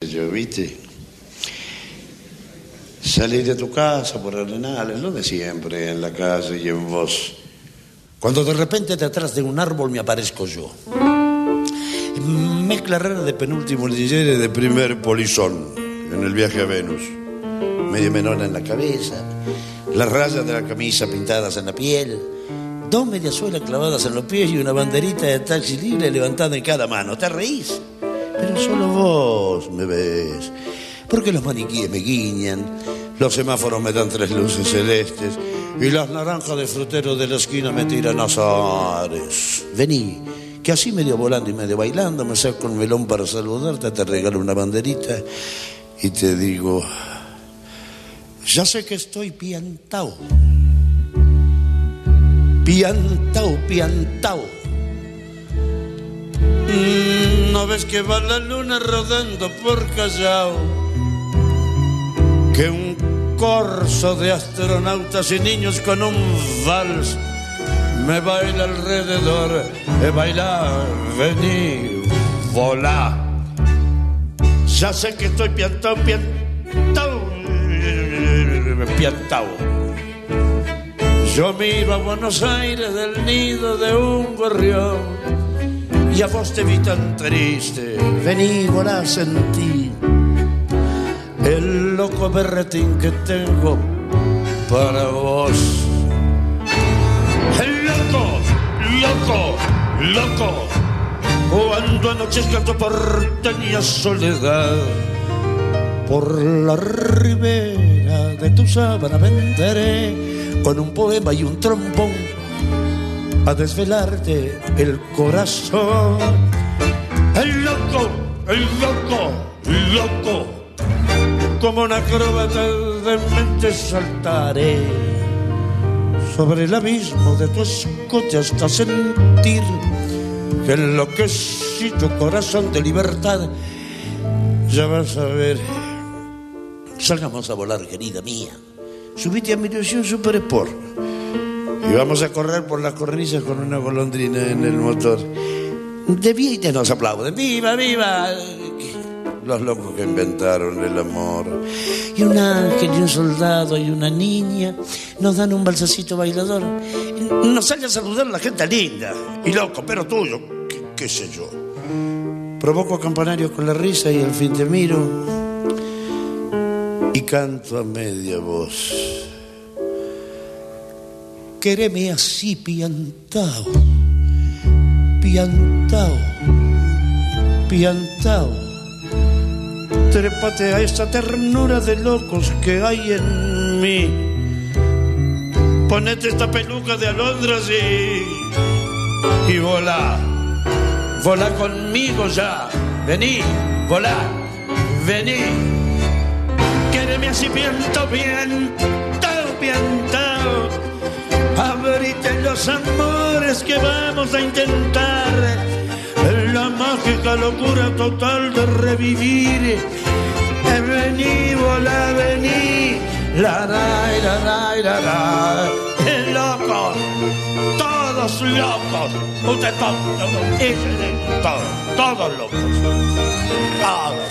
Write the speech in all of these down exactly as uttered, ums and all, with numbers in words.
yo, ¿viste? Salir de tu casa por Arenales, lo de siempre, en la calle y en vos. Cuando de repente detrás de un árbol me aparezco yo. Mezcla rara de penúltimo lillere de primer polizón en el viaje a Venus. Medio menona en la cabeza, las rayas de la camisa pintadas en la piel, dos mediasuelas clavadas en los pies y una banderita de taxi libre levantada en cada mano. ¿Te reís? Pero solo vos me ves. Porque los maniquíes me guiñan, los semáforos me dan tres luces celestes y las naranjas de frutero de la esquina me tiran azares. Vení, que así medio volando y medio bailando me saco un melón para saludarte, te regalo una banderita y te digo, ya sé que estoy piantao, piantao, piantao. ¿No ves que va la luna rodando por Callao? Que un corso de astronautas y niños con un vals me baila alrededor. Eh, baila, vení, volá. Ya sé que estoy piantao, piantao, piantao. Yo miro a Buenos Aires del nido de un gorrión y a vos te vi tan triste. Vení, volá, sentí el loco berretín que tengo para vos. El loco, loco, loco. Cuando anochezca tu porteña soledad, por la ribera de tu sábana vendré con un poema y un trombón a desvelarte el corazón. El loco, el loco, loco. Como un acróbata de mente saltaré sobre el abismo de tu escote hasta sentir que enloquecido corazón de libertad. Ya vas a ver. Salgamos a volar, querida mía. Subite a mi ilusión Super Sport y vamos a correr por las cornisas con una golondrina en el motor. De vida nos aplauden. ¡Viva, viva! Los locos que inventaron el amor. Y un ángel y un soldado y una niña nos dan un balsacito bailador. Nos sale a saludar la gente linda y loco, pero tuyo, qué, qué sé yo. Provoco campanarios con la risa y al fin te miro y canto a media voz. Quéreme así, piantao, piantao, piantao. Trépate a esa ternura de locos que hay en mí. Ponete esta peluca de alondras y, y volá. Volá conmigo ya. Vení, volá, vení. Quéreme así, piantao, piantao, piantao. Abrite los amores que vamos a intentar. La mágica locura total de revivir. Eh, vení, volá, vení. La, la, la, la, la, la. El loco. Todos locos. Usted todo. Todos. Todos locos. Todos.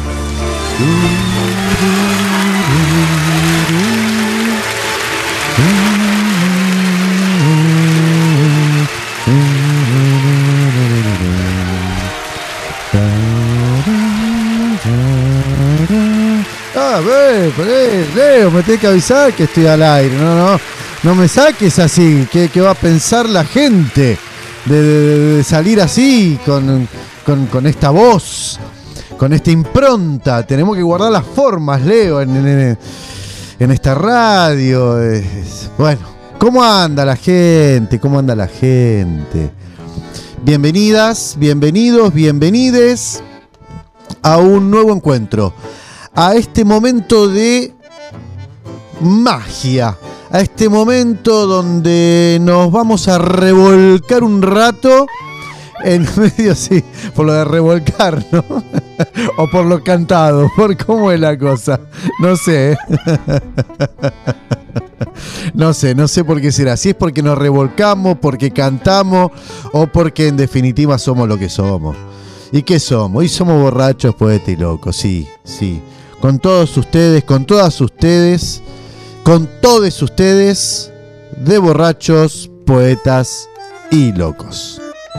Ah, ve, ve, Leo, me tenés que avisar que estoy al aire. No, no, no me saques así. ¿Qué, qué va a pensar la gente de, de, de salir así con, con, con esta voz, con esta impronta? Tenemos que guardar las formas, Leo, en, en, en esta radio. Es, bueno, ¿cómo anda la gente? ¿Cómo anda la gente? Bienvenidas, bienvenidos, bienvenides a un nuevo encuentro, a este momento de magia, a este momento donde nos vamos a revolcar un rato en medio, sí, por lo de revolcar, ¿no? O por lo cantado, por cómo es la cosa, no sé. No sé, no sé por qué será. Si es porque nos revolcamos, porque cantamos o porque en definitiva somos lo que somos. ¿Y qué somos? Hoy somos borrachos, poetas y locos, sí, sí. Con todos ustedes, con todas ustedes, con todos ustedes, de borrachos, poetas y locos.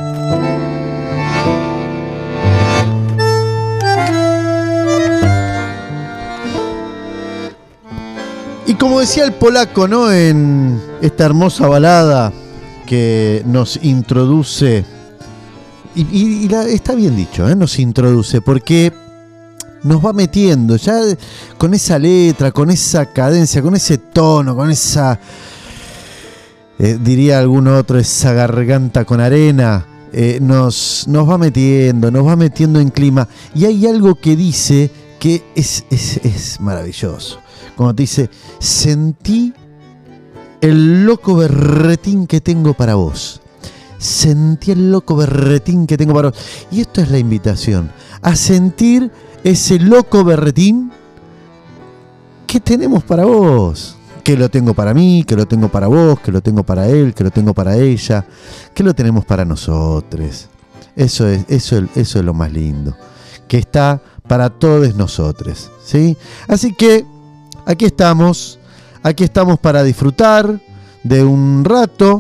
Y como decía el polaco, ¿no? En esta hermosa balada que nos introduce, y, y, y la, está bien dicho, ¿eh? Nos introduce, porque nos va metiendo ya con esa letra, con esa cadencia, con ese tono, con esa, eh, diría algún otro, esa garganta con arena, eh, nos, nos va metiendo, nos va metiendo en clima. Y hay algo que dice que es, es, es maravilloso. Como te dice, sentí el loco berretín que tengo para vos. Sentí el loco berretín que tengo para vos. Y esto es la invitación, a sentir ese loco berretín que tenemos para vos. Que lo tengo para mí, que lo tengo para vos, que lo tengo para él, que lo tengo para ella, que lo tenemos para nosotros. Eso es, eso, eso es lo más lindo. Que está para todos nosotros, ¿sí? Así que aquí estamos, aquí estamos para disfrutar de un rato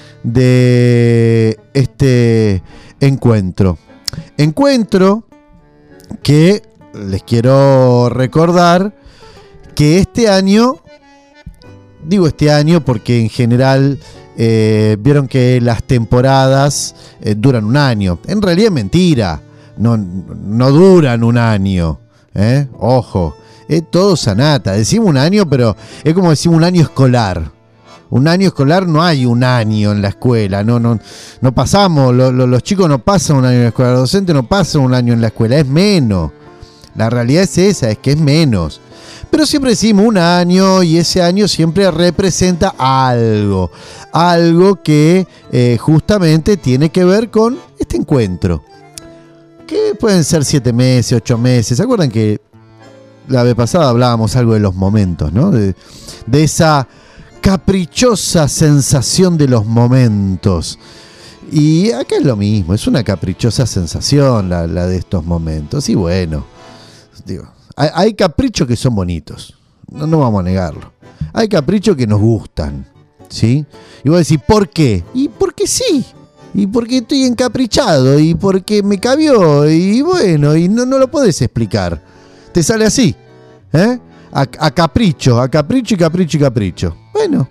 de este encuentro. Encuentro que les quiero recordar que este año, digo este año porque en general eh, vieron que las temporadas eh, duran un año. En realidad es mentira, no, no duran un año, ¿eh? Ojo. Es todo sanata, decimos un año, pero es como decimos un año escolar. Un año escolar, no hay un año en la escuela, no, no, no pasamos, lo, lo, los chicos no pasan un año en la escuela, los docentes no pasan un año en la escuela, es menos. La realidad es esa, es que es menos. Pero siempre decimos un año y ese año siempre representa algo, algo que eh, justamente tiene que ver con este encuentro. Que pueden ser siete meses, ocho meses, ¿se acuerdan que la vez pasada hablábamos algo de los momentos, ¿no? De, de esa caprichosa sensación de los momentos. Y acá es lo mismo, es una caprichosa sensación la, la de estos momentos. Y bueno, digo, hay, hay caprichos que son bonitos, no, no vamos a negarlo. Hay caprichos que nos gustan, ¿sí? Y vos decís, ¿por qué? Y porque sí. Y porque estoy encaprichado, y porque me cabió, y bueno, y no, no lo podés explicar. Te sale así, ¿eh? A, a capricho, a capricho y capricho y capricho. Bueno,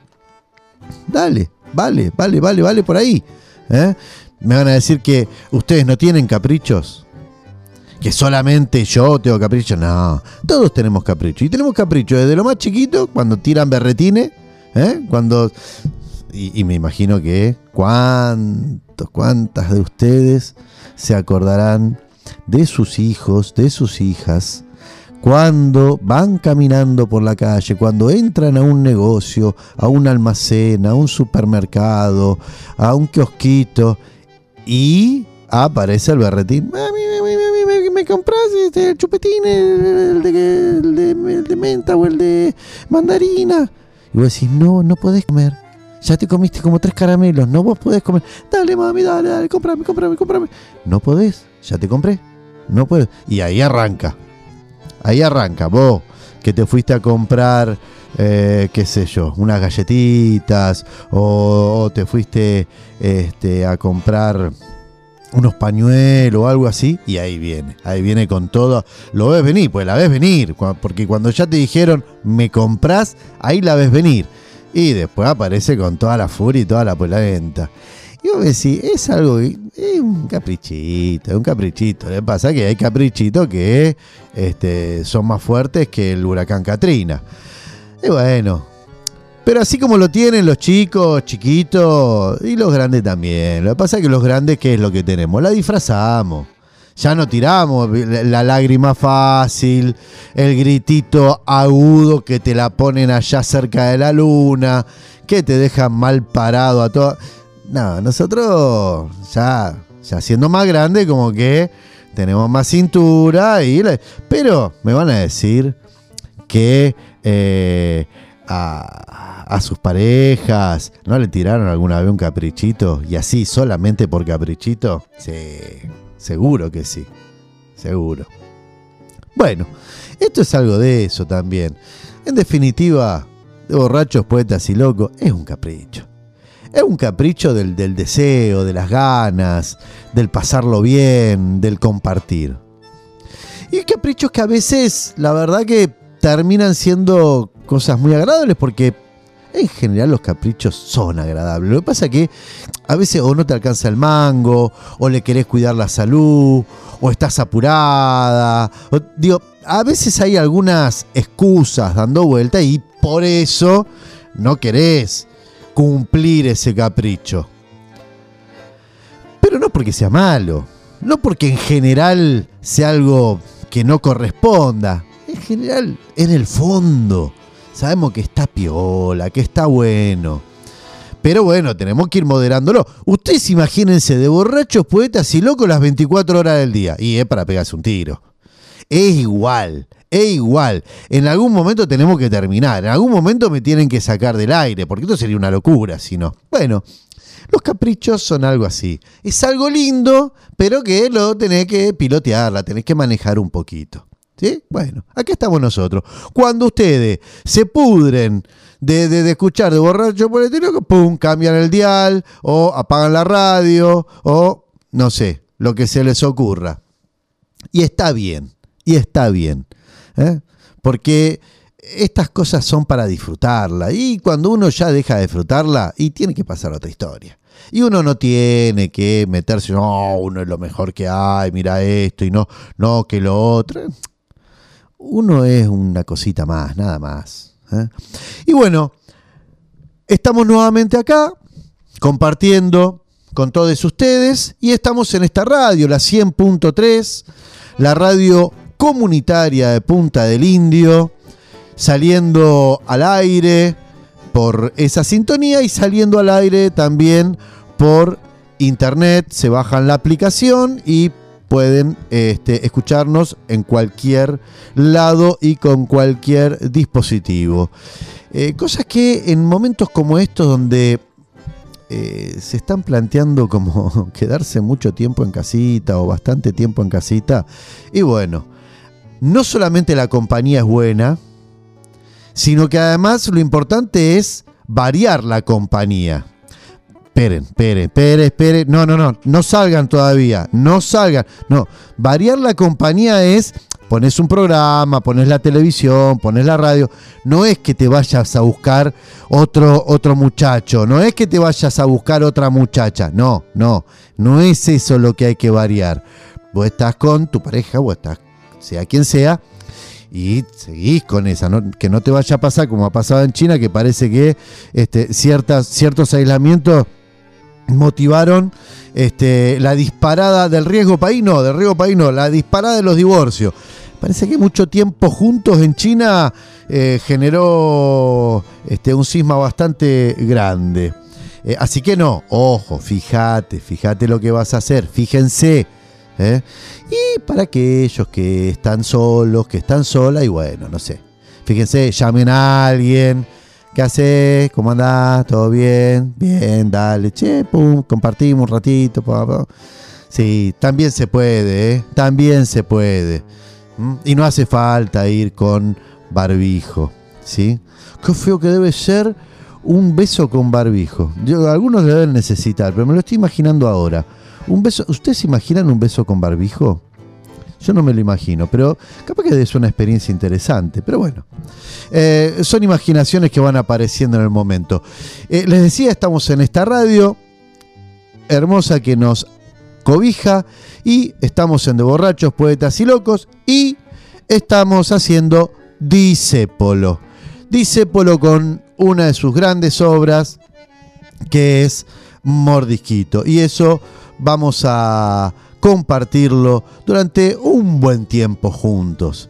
dale, vale, vale, vale, vale por ahí, ¿eh? Me van a decir que ustedes no tienen caprichos, que solamente yo tengo caprichos. No, todos tenemos caprichos. Y tenemos caprichos desde lo más chiquito, cuando tiran berretines, ¿eh? Cuando... Y, y me imagino que cuántos, cuántas de ustedes se acordarán de sus hijos, de sus hijas, cuando van caminando por la calle, cuando entran a un negocio, a un almacén, a un supermercado, a un kiosquito, y aparece el berretín. Mami, mami, mami, ¿me, me compras este, el chupetín, el de, el, de, el de menta o el de mandarina? Y vos decís, no, no podés comer. Ya te comiste como tres caramelos, no vos podés comer. Dale, mami, dale, dale, cómprame, cómprame, cómprame. No podés, ya te compré. No puedo. Y ahí arranca. Ahí arranca. Vos que te fuiste a comprar, eh, qué sé yo, unas galletitas, o, o te fuiste este, a comprar unos pañuelos o algo así, y ahí viene, ahí viene con todo. Lo ves venir, pues la ves venir, porque cuando ya te dijeron, me comprás, ahí la ves venir. Y después aparece con toda la furia y toda la polenta. Y vos decís, es algo, es un caprichito, es un caprichito. Le pasa que hay caprichitos que este, son más fuertes que el huracán Katrina. Y bueno, pero así como lo tienen los chicos, chiquitos, y los grandes también. Lo que pasa es que los grandes, ¿qué es lo que tenemos? La disfrazamos. Ya no tiramos la lágrima fácil, el gritito agudo que te la ponen allá cerca de la luna, que te dejan mal parado a todo. No, nosotros ya, ya siendo más grandes, como que tenemos más cintura, y le, pero me van a decir que eh, a, a sus parejas no le tiraron alguna vez un caprichito, y así solamente por caprichito. Sí. seguro que sí, seguro. Bueno, esto es algo de eso también. En definitiva, de Borrachos, Poetas y Locos, es un capricho. Es un capricho del, del deseo, de las ganas, del pasarlo bien, del compartir. Y hay caprichos que a veces, la verdad que terminan siendo cosas muy agradables, porque en general los caprichos son agradables. Lo que pasa es que a veces o no te alcanza el mango, o le querés cuidar la salud, o estás apurada. O, digo, a veces hay algunas excusas dando vuelta y por eso no querés cumplir ese capricho. Pero no porque sea malo, no porque en general sea algo que no corresponda. En general, en el fondo, sabemos que está piola, que está bueno. Pero bueno, tenemos que ir moderándolo. Ustedes imagínense de Borrachos, Poetas y Locos las veinticuatro horas del día. Y es para pegarse un tiro. Es igual, es igual. En algún momento tenemos que terminar. En algún momento me tienen que sacar del aire, porque esto sería una locura si no. Bueno, los caprichos son algo así. Es algo lindo, pero que lo tenés que pilotear, la tenés que manejar un poquito. ¿Sí? Bueno, acá estamos nosotros. Cuando ustedes se pudren de, de, de escuchar de Borracho por el Loco, pum, cambian el dial, o apagan la radio, o no sé, lo que se les ocurra. Y está bien, y está bien, ¿eh? Porque estas cosas son para disfrutarla, y cuando uno ya deja de disfrutarla, y tiene que pasar otra historia. Y uno no tiene que meterse, no, uno es lo mejor que hay, mira esto, y no, no, que lo otro. Uno es una cosita más, nada más, ¿eh? Y bueno, estamos nuevamente acá, compartiendo con todos ustedes, y estamos en esta radio, la cien punto tres, la radio comunitaria de Punta del Indio, saliendo al aire por esa sintonía y saliendo al aire también por internet. Se bajan la aplicación y pueden este, escucharnos en cualquier lado y con cualquier dispositivo. Eh, cosas que en momentos como estos, donde eh, se están planteando como quedarse mucho tiempo en casita o bastante tiempo en casita, y bueno, no solamente la compañía es buena, sino que además lo importante es variar la compañía. Esperen, esperen, esperen, esperen. No, no, no, no salgan todavía, no salgan. No, variar la compañía es, pones un programa, pones la televisión, pones la radio. No es que te vayas a buscar otro, otro muchacho, no es que te vayas a buscar otra muchacha. No, no, no es eso lo que hay que variar. Vos estás con tu pareja, vos estás, sea quien sea, y seguís con esa, ¿no? Que no te vaya a pasar como ha pasado en China, que parece que este, ciertas, ciertos aislamientos motivaron este, la disparada del riesgo país, no, del riesgo país no, la disparada de los divorcios. Parece que mucho tiempo juntos en China eh, generó este, un cisma bastante grande. Eh, así que no, ojo, fíjate, fíjate lo que vas a hacer, fíjense. ¿eh? Y para aquellos que están solos, que están solas, y bueno, no sé, fíjense, llamen a alguien. ¿Qué haces? ¿Cómo andás? ¿Todo bien? Bien, dale, che, pum, compartimos un ratito. Pa, pa. Sí, también se puede, ¿eh? También se puede. ¿Mm? Y no hace falta ir con barbijo, ¿sí? Qué feo que debe ser un beso con barbijo. Yo, algunos lo deben necesitar, pero me lo estoy imaginando ahora. Un beso, ¿ustedes se imaginan un beso con barbijo? Yo no me lo imagino, pero capaz que es una experiencia interesante. Pero bueno, eh, son imaginaciones que van apareciendo en el momento. Eh, les decía, estamos en esta radio hermosa que nos cobija, y estamos en De Borrachos, Poetas y Locos, y estamos haciendo Disépolo. Disépolo con una de sus grandes obras, que es Mordisquito. Y eso vamos a compartirlo durante un buen tiempo juntos.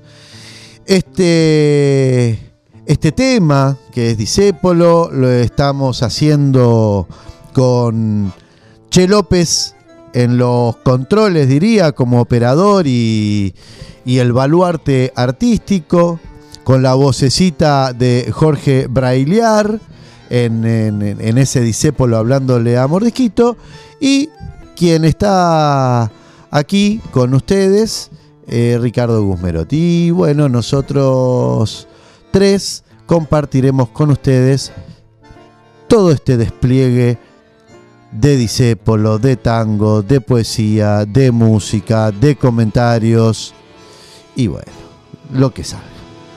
Este, este tema, que es Disépolo, lo estamos haciendo con Che López en los controles, diría, como operador y, y el baluarte artístico, con la vocecita de Jorge Brailiar en, en, en ese Disépolo hablándole a Mordisquito, y quien está aquí con ustedes, eh, Ricardo Guzmerotti. Y bueno, nosotros tres compartiremos con ustedes todo este despliegue de disépolo, de tango, de poesía, de música, de comentarios y bueno, lo que salga.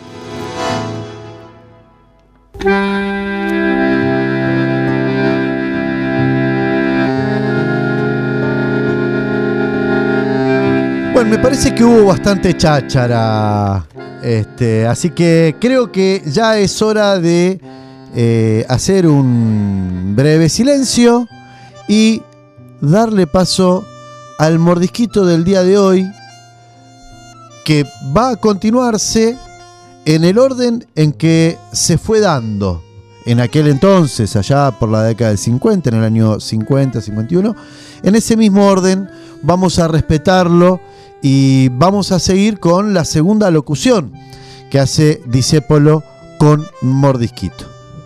Bueno, me parece que hubo bastante cháchara, este, así que creo que ya es hora de eh, hacer un breve silencio y darle paso al mordisquito del día de hoy, que va a continuarse en el orden en que se fue dando en aquel entonces, allá por la década del cincuenta, en el año cincuenta, cincuenta y uno. En ese mismo orden vamos a respetarlo y vamos a seguir con la segunda locución que hace Disépolo con Mordisquito.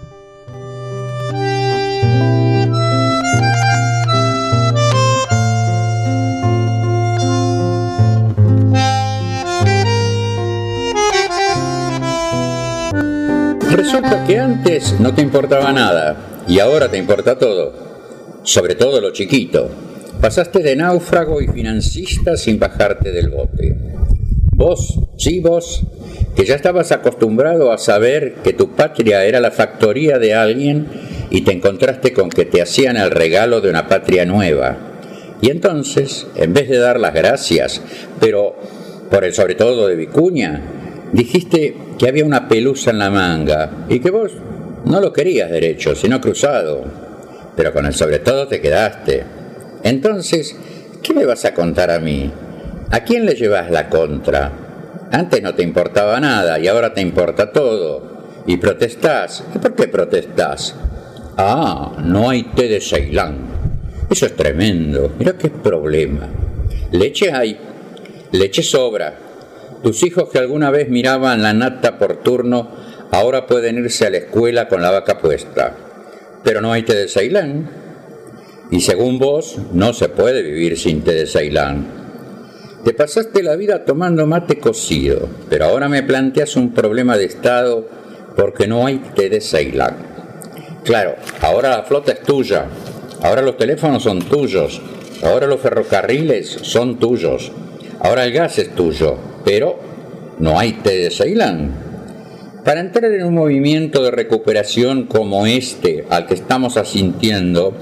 Resulta que antes no te importaba nada y ahora te importa todo, sobre todo lo chiquito. Pasaste de náufrago y financista sin bajarte del bote. Vos, sí vos, que ya estabas acostumbrado a saber que tu patria era la factoría de alguien y te encontraste con que te hacían el regalo de una patria nueva. Y entonces, en vez de dar las gracias, pero por el sobre todo de Vicuña, dijiste que había una pelusa en la manga y que vos no lo querías derecho, sino cruzado. Pero con el sobre todo te quedaste. Entonces, ¿qué me vas a contar a mí? ¿A quién le llevas la contra? Antes no te importaba nada y ahora te importa todo. Y protestás. ¿Y por qué protestás? Ah, no hay té de Ceilán. Eso es tremendo. Mira qué problema. Leche hay. Leche sobra. Tus hijos que alguna vez miraban la nata por turno, ahora pueden irse a la escuela con la vaca puesta. Pero no hay té de Ceilán. Y según vos, no se puede vivir sin té de Ceilán. Te pasaste la vida tomando mate cocido, pero ahora me planteas un problema de Estado porque no hay té de Ceilán. Claro, ahora la flota es tuya, ahora los teléfonos son tuyos, ahora los ferrocarriles son tuyos, ahora el gas es tuyo, pero no hay té de Ceilán. Para entrar en un movimiento de recuperación como este al que estamos asintiendo,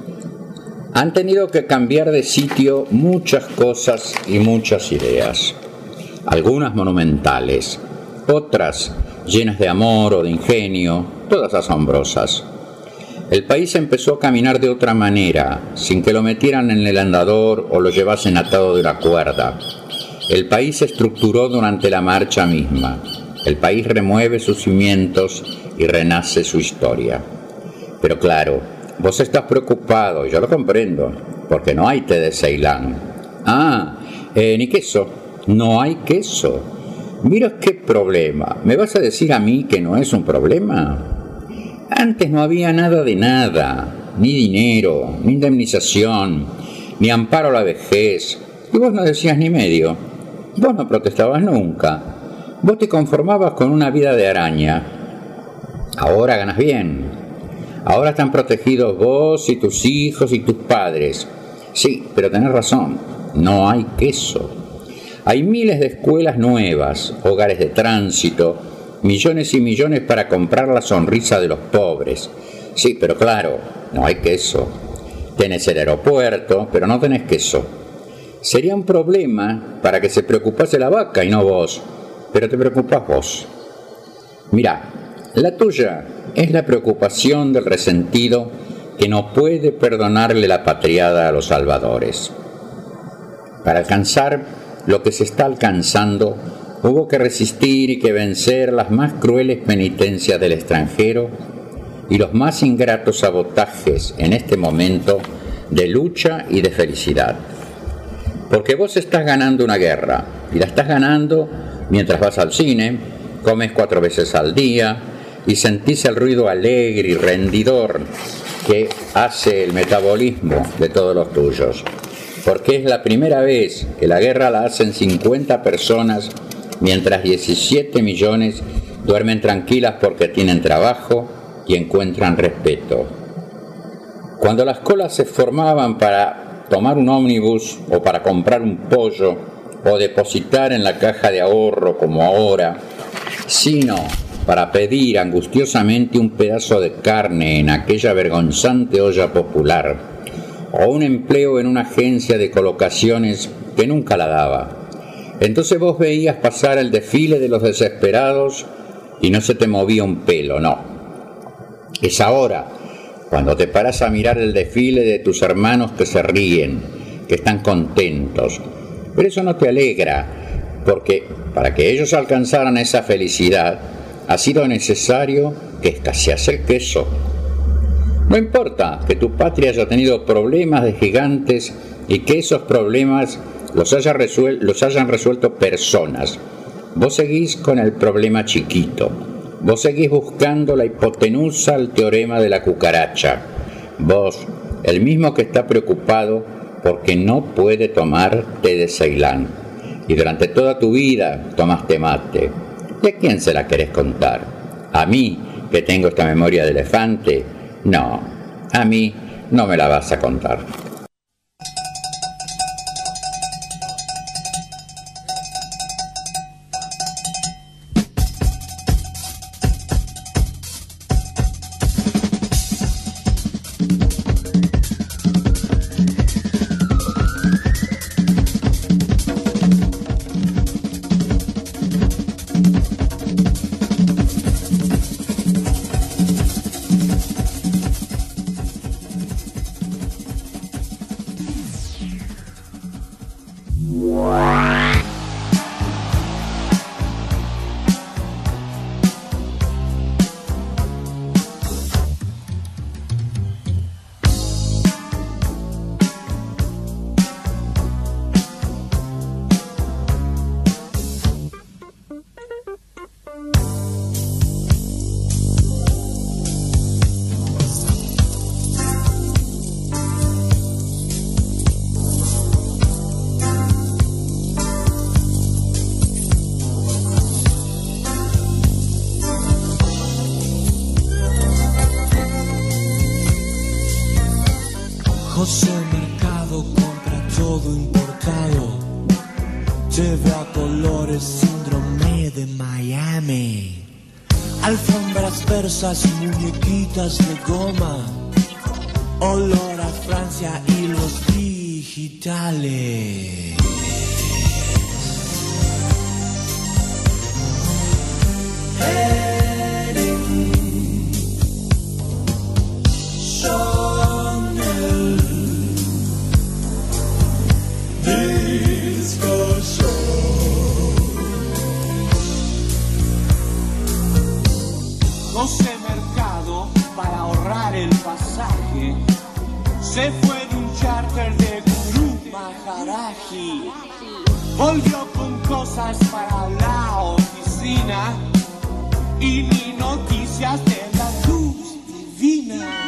han tenido que cambiar de sitio muchas cosas y muchas ideas, algunas monumentales, otras llenas de amor o de ingenio, todas asombrosas. El país empezó a caminar de otra manera, sin que lo metieran en el andador o lo llevasen atado de una cuerda. El país se estructuró durante la marcha misma. El país remueve sus cimientos y renace su historia. Pero claro, vos estás preocupado, y yo lo comprendo, porque no hay té de Ceilán. Ah, eh, ni queso. No hay queso. Mira qué problema. ¿Me vas a decir a mí que no es un problema? Antes no había nada de nada. Ni dinero, ni indemnización, ni amparo a la vejez. Y vos no decías ni medio. Vos no protestabas nunca. Vos te conformabas con una vida de araña. Ahora ganas bien. Ahora están protegidos vos y tus hijos y tus padres. Sí, pero tenés razón, no hay queso. Hay miles de escuelas nuevas, hogares de tránsito, millones y millones para comprar la sonrisa de los pobres. Sí, pero claro, no hay queso. Tenés el aeropuerto, pero no tenés queso. Sería un problema para que se preocupase la vaca y no vos, pero te preocupás vos. Mirá, la tuya es la preocupación del resentido que no puede perdonarle la patriada a los salvadores. Para alcanzar lo que se está alcanzando, hubo que resistir y que vencer las más crueles penitencias del extranjero y los más ingratos sabotajes en este momento de lucha y de felicidad. Porque vos estás ganando una guerra, y la estás ganando mientras vas al cine, comes cuatro veces al día, y sentís el ruido alegre y rendidor que hace el metabolismo de todos los tuyos. porque es la primera vez que la guerra la hacen cincuenta personas, mientras diecisiete millones duermen tranquilas porque tienen trabajo y encuentran respeto. Cuando las colas se formaban para tomar un ómnibus o para comprar un pollo o depositar en la caja de ahorro como ahora, sino para pedir angustiosamente un pedazo de carne en aquella vergonzante olla popular, o un empleo en una agencia de colocaciones que nunca la daba. Entonces vos veías pasar el desfile de los desesperados y no se te movía un pelo, no. Es ahora, cuando te paras a mirar el desfile de tus hermanos que se ríen, que están contentos. Pero eso no te alegra, porque para que ellos alcanzaran esa felicidad, ha sido necesario que escasease el queso. No importa que tu patria haya tenido problemas de gigantes y que esos problemas los, haya resuel- los hayan resuelto personas. Vos seguís con el problema chiquito. Vos seguís buscando la hipotenusa al teorema de la cucaracha. Vos, el mismo que está preocupado porque no puede tomar té de Ceilán. Y durante toda tu vida tomaste mate. ¿Y a quién se la querés contar? ¿A mí, que tengo esta memoria de elefante? No, a mí no me la vas a contar. José Mercado compra todo importado, lleva a colores síndrome de Miami, alfombras persas y muñequitas de goma, olor a Francia y los digitales. Heading, Chanel, Disco Show. José Mercado, para ahorrar el pasaje, se fue en un charter de Guru Maharaji. Volvió con cosas para la oficina y ni noticias de la luz divina.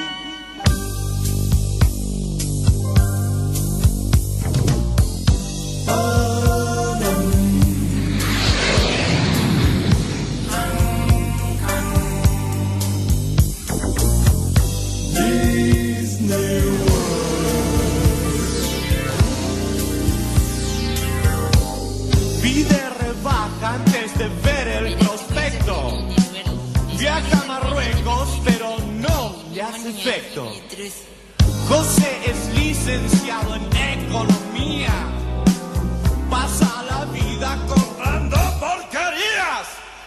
Antes de ver el prospecto, viaja a Marruecos, pero no le hace efecto. José es licenciado en economía, pasa la vida comprando porquerías.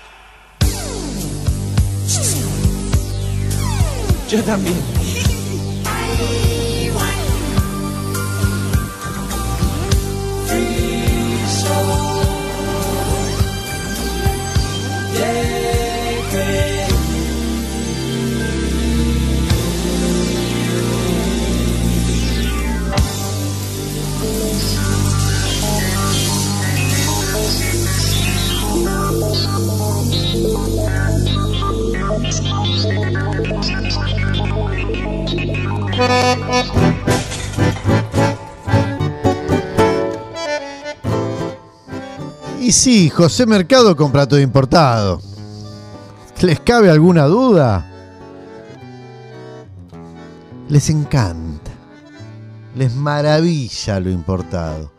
Yo también. Y sí, José Mercado compra todo importado. ¿Les cabe alguna duda? Les encanta. Les maravilla lo importado.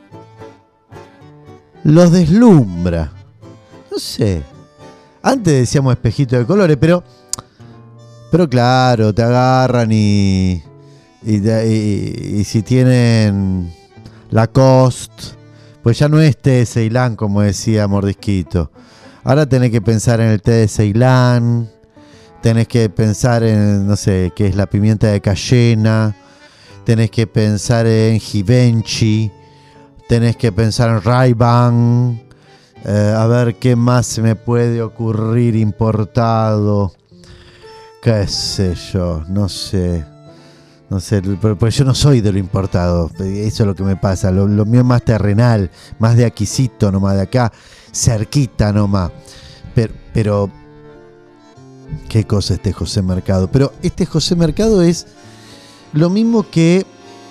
Los deslumbra. No sé. Antes decíamos espejito de colores, pero... Pero claro, te agarran y... Y, y, y si tienen Lacoste, pues ya no es té de Ceilán, como decía Mordisquito. Ahora tenés que pensar en el té de Ceilán, tenés que pensar en, no sé, qué es la pimienta de cayena, tenés que pensar en Givenchy, tenés que pensar en Ray-Ban, eh, a ver qué más se me puede ocurrir importado, qué sé yo, no sé. No sé, porque yo no soy de lo importado, eso es lo que me pasa, lo, lo mío es más terrenal, más de aquisito nomás, de acá, cerquita nomás, pero, pero, qué cosa este José Mercado, pero este José Mercado es lo mismo que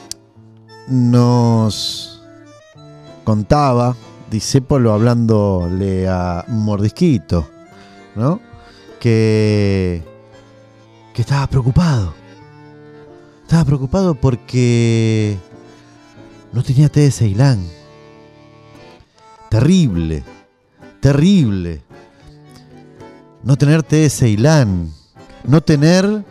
nos contaba Discépolo hablándole a Mordisquito, ¿no? Que, que estaba preocupado. Estaba preocupado porque no tenía té de Ceilán. Terrible, terrible. No tener té de Ceilán. No tener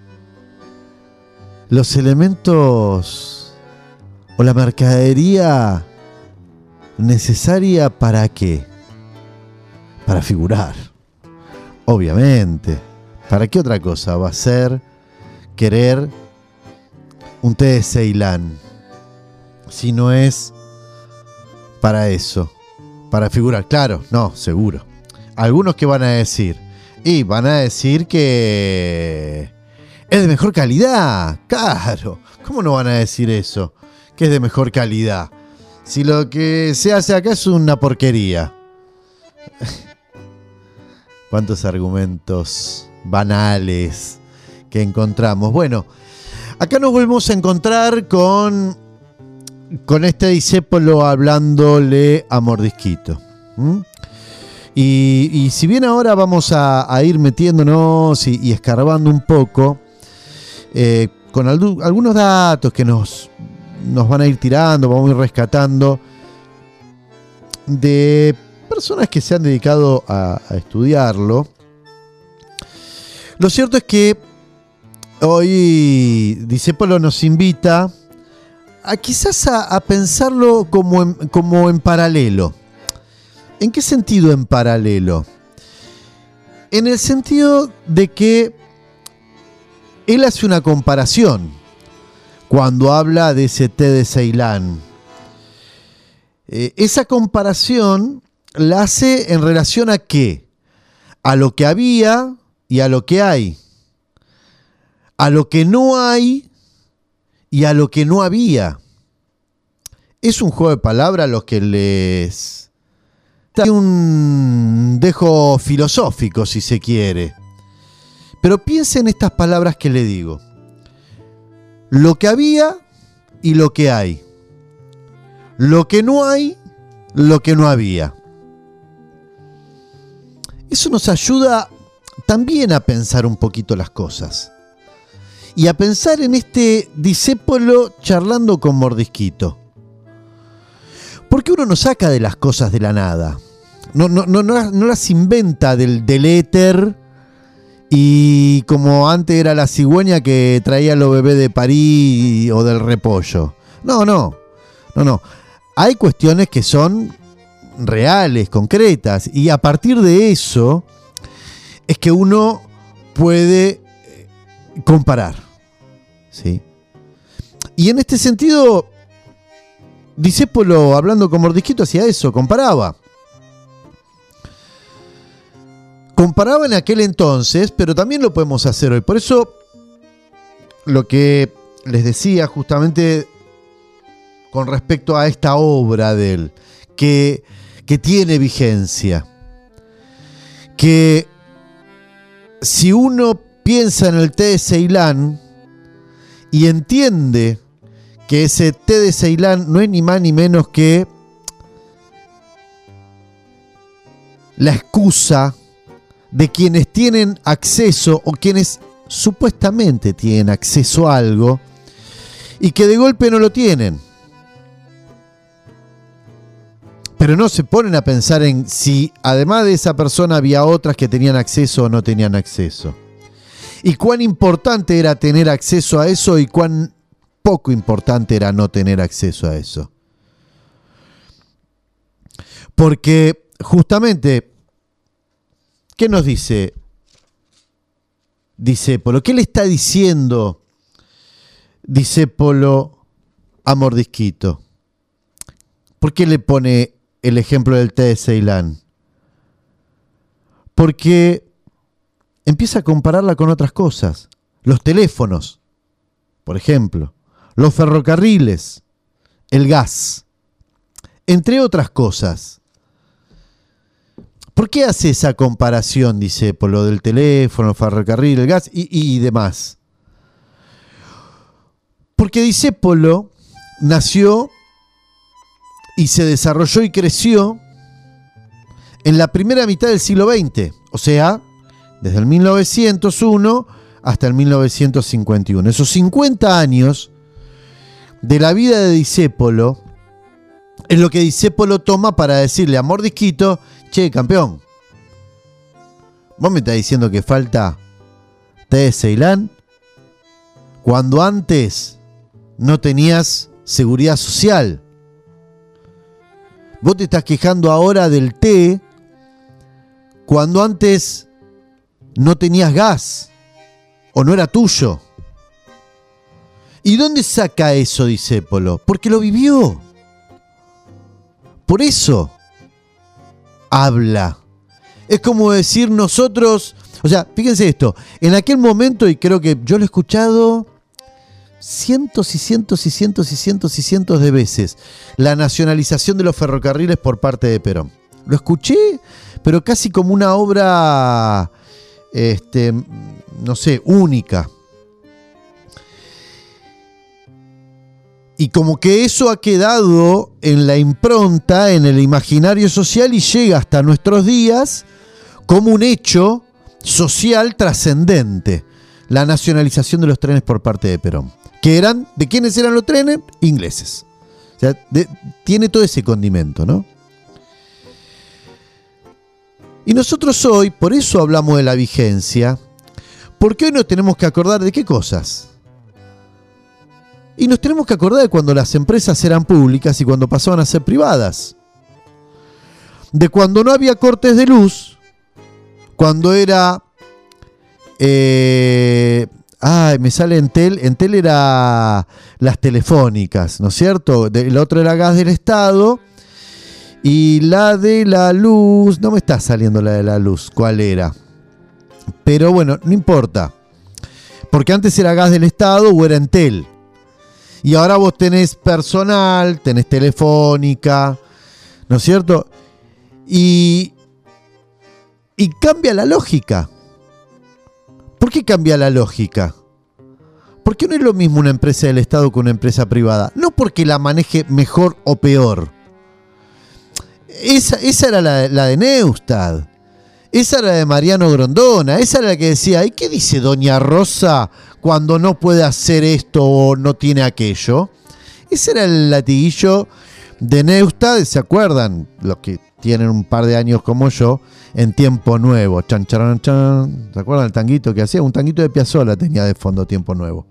los elementos o la mercadería necesaria para qué. Para figurar. Obviamente. ¿Para qué otra cosa va a ser querer un té de Ceilán? Si no es para eso, para figurar. Claro, no, seguro. Algunos que van a decir, y van a decir que es de mejor calidad. Claro, ¿cómo no van a decir eso? Que es de mejor calidad. Si lo que se hace acá es una porquería. ¿Cuántos argumentos banales que encontramos? Bueno, acá nos volvemos a encontrar con, con este Discépolo hablándole a Mordisquito. ¿Mm? Y, y si bien ahora vamos a, a ir metiéndonos y, y escarbando un poco, eh, con al, algunos datos que nos, nos van a ir tirando, vamos a ir rescatando de personas que se han dedicado a, a estudiarlo. Lo cierto es que hoy Discépolo nos invita a quizás a, a pensarlo como en, como en paralelo. ¿En qué sentido en paralelo? En el sentido de que él hace una comparación cuando habla de ese té de Ceilán. Eh, esa comparación la hace en relación a qué? A lo que había y a lo que hay. A lo que no hay y a lo que no había. Es un juego de palabras lo que les... Hay un dejo filosófico, si se quiere. Pero piensen en estas palabras que le digo. Lo que había y lo que hay. Lo que no hay, lo que no había. Eso nos ayuda también a pensar un poquito las cosas. Y a pensar en este Discépolo charlando con Mordisquito. Porque uno no saca de las cosas de la nada. No, no, no, no, no las inventa del, del éter. Y como antes era la cigüeña que traía los bebés de París o del repollo. No, no. No, no. Hay cuestiones que son reales, concretas. Y a partir de eso es que uno puede comparar. ¿Sí? Y en este sentido, Discépolo, hablando con Mordisquito, hacía eso, comparaba. Comparaba en aquel entonces, pero también lo podemos hacer hoy. Por eso, lo que les decía justamente con respecto a esta obra de él, que, que tiene vigencia, que si uno piensa en el té de Ceilán y entiende que ese té de Ceilán no es ni más ni menos que la excusa de quienes tienen acceso o quienes supuestamente tienen acceso a algo y que de golpe no lo tienen. Pero no se ponen a pensar en si además de esa persona había otras que tenían acceso o no tenían acceso. Y cuán importante era tener acceso a eso y cuán poco importante era no tener acceso a eso. Porque justamente, ¿qué nos dice Discépolo? ¿Qué le está diciendo Discépolo a Mordisquito? ¿Por qué le pone el ejemplo del té de Ceilán? Porque empieza a compararla con otras cosas. Los teléfonos, por ejemplo, los ferrocarriles, el gas, entre otras cosas. ¿Por qué hace esa comparación, Discépolo, del teléfono, el ferrocarril, el gas y, y demás? Porque Discépolo nació y se desarrolló y creció en la primera mitad del siglo veinte, o sea, desde el mil novecientos uno hasta el mil novecientos cincuenta y uno. Esos cincuenta años de la vida de Discépolo es lo que Discépolo toma para decirle a Mordisquito: che, campeón, ¿vos me estás diciendo que falta té de Ceilán? Cuando antes no tenías seguridad social. Vos te estás quejando ahora del té cuando antes no tenías gas o no era tuyo. ¿Y dónde saca eso Discépolo? Porque lo vivió. Por eso habla. Es como decir nosotros, o sea, fíjense esto, en aquel momento, y creo que yo lo he escuchado cientos y cientos y cientos y cientos y cientos de veces, la nacionalización de los ferrocarriles por parte de Perón. Lo escuché, pero casi como una obra, este, no sé, única. Y como que eso ha quedado en la impronta, en el imaginario social y llega hasta nuestros días como un hecho social trascendente. La nacionalización de los trenes por parte de Perón. Que eran, ¿de quiénes eran los trenes? Ingleses. O sea, de, tiene todo ese condimento, ¿no? Y nosotros hoy, por eso hablamos de la vigencia, porque hoy nos tenemos que acordar de qué cosas. Y nos tenemos que acordar de cuando las empresas eran públicas y cuando pasaban a ser privadas. De cuando no había cortes de luz, cuando era... Eh, ay, me sale Entel. Entel era las telefónicas, ¿no es cierto? El otro era gas del Estado. Y la de la luz... No me está saliendo la de la luz. ¿Cuál era? Pero bueno, no importa. Porque antes era gas del Estado o era Entel. Y ahora vos tenés personal, tenés telefónica, ¿no es cierto? Y, y cambia la lógica. ¿Por qué cambia la lógica? Porque no es lo mismo una empresa del Estado que una empresa privada. No porque la maneje mejor o peor. Esa, esa era la, la de Neustadt. Esa era la de Mariano Grondona. Esa era la que decía, ¿y qué dice Doña Rosa cuando no puede hacer esto o no tiene aquello? Ese era el latiguillo de Neustadt, ¿se acuerdan? Los que tienen un par de años como yo, en Tiempo Nuevo. Chan, chan, chan. ¿Se acuerdan el tanguito que hacía? Un tanguito de Piazzolla tenía de fondo Tiempo Nuevo.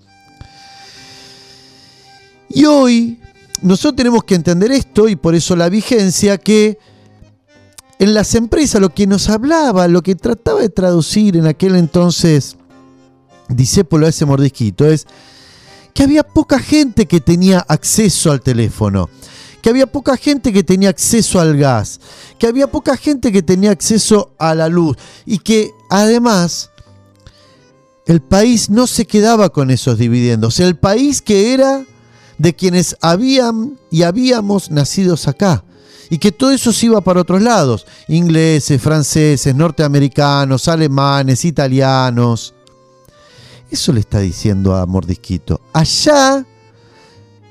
Y hoy nosotros tenemos que entender esto, y por eso la vigencia, que en las empresas lo que nos hablaba, lo que trataba de traducir en aquel entonces Discépolo a ese Mordisquito, es que había poca gente que tenía acceso al teléfono, que había poca gente que tenía acceso al gas, que había poca gente que tenía acceso a la luz, y que además el país no se quedaba con esos dividendos. El país que era de quienes habían y habíamos nacidos acá. Y que todo eso se iba para otros lados. Ingleses, franceses, norteamericanos, alemanes, italianos. Eso le está diciendo a Mordisquito. Allá,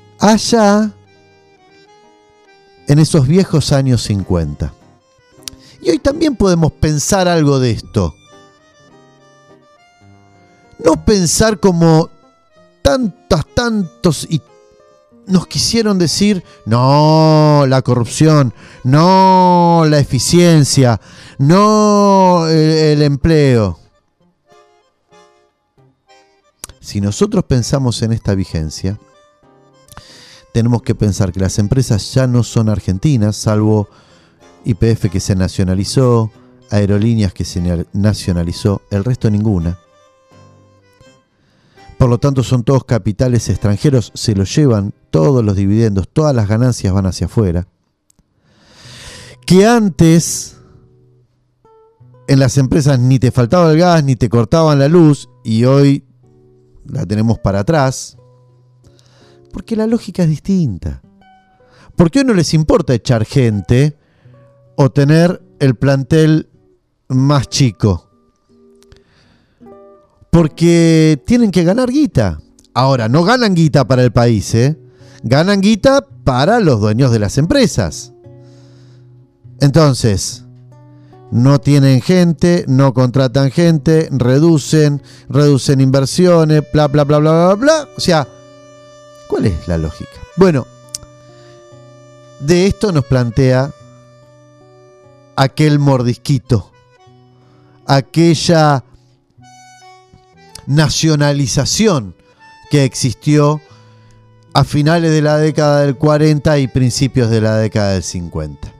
allá, en esos viejos años cincuenta. Y hoy también podemos pensar algo de esto. No pensar como tantas, tantos y nos quisieron decir, no, la corrupción, no, la eficiencia, no, el, el empleo. Si nosotros pensamos en esta vigencia, tenemos que pensar que las empresas ya no son argentinas, salvo Y P F que se nacionalizó, Aerolíneas que se nacionalizó, el resto ninguna. Por lo tanto son todos capitales extranjeros, se los llevan todos los dividendos, todas las ganancias van hacia afuera. Que antes en las empresas ni te faltaba el gas, ni te cortaban la luz, y hoy la tenemos para atrás. Porque la lógica es distinta. Porque hoy no les importa echar gente o tener el plantel más chico. Porque tienen que ganar guita. Ahora, no ganan guita para el país, ¿eh? Ganan guita para los dueños de las empresas. Entonces, no tienen gente, no contratan gente, reducen, reducen inversiones, bla, bla, bla, bla, bla, bla. O sea, ¿cuál es la lógica? Bueno, de esto nos plantea aquel mordisquito, aquella nacionalización que existió a finales de la década del cuarenta y principios de la década del cincuenta.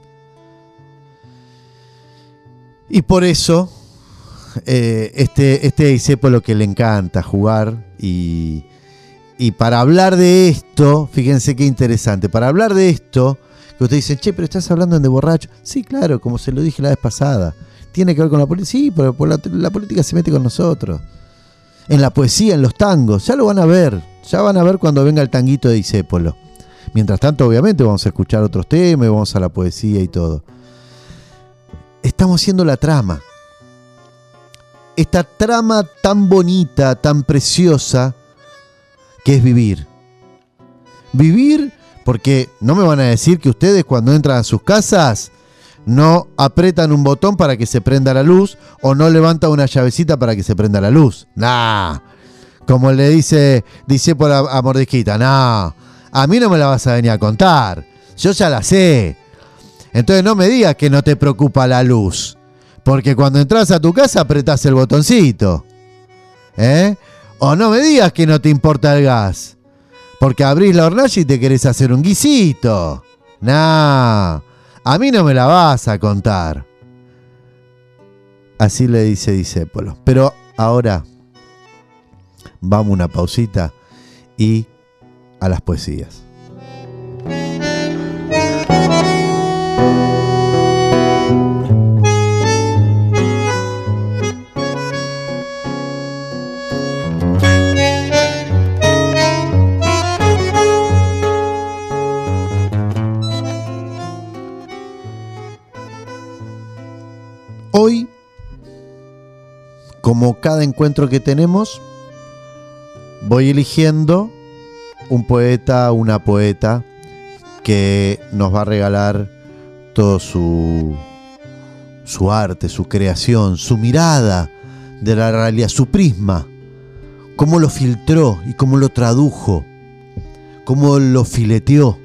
Y por eso eh, este, este discípulo que le encanta jugar y, y para hablar de esto, fíjense qué interesante, para hablar de esto, que ustedes dicen, che, pero estás hablando de borracho. Sí, claro, como se lo dije la vez pasada, tiene que ver con la política. Sí, pero por la, la política se mete con nosotros. En la poesía, en los tangos, ya lo van a ver, ya van a ver cuando venga el tanguito de Discépolo. Mientras tanto, obviamente, vamos a escuchar otros temas, vamos a la poesía y todo. Estamos haciendo la trama. Esta trama tan bonita, tan preciosa, que es vivir. Vivir, porque no me van a decir que ustedes cuando entran a sus casas no apretan un botón para que se prenda la luz o no levantan una llavecita para que se prenda la luz. Nah. Como le dice, dice por a, a Mordisquita, nah. A mí no me la vas a venir a contar. Yo ya la sé. Entonces no me digas que no te preocupa la luz. Porque cuando entras a tu casa apretás el botoncito. ¿Eh? O no me digas que no te importa el gas. Porque abrís la hornalla y te querés hacer un guisito. Nah. A mí no me la vas a contar. Así le dice Discépolo. Pero ahora vamos a una pausita y a las poesías. Hoy, como cada encuentro que tenemos, voy eligiendo un poeta, una poeta que nos va a regalar todo su, su arte, su creación, su mirada de la realidad, su prisma, cómo lo filtró y cómo lo tradujo, cómo lo fileteó.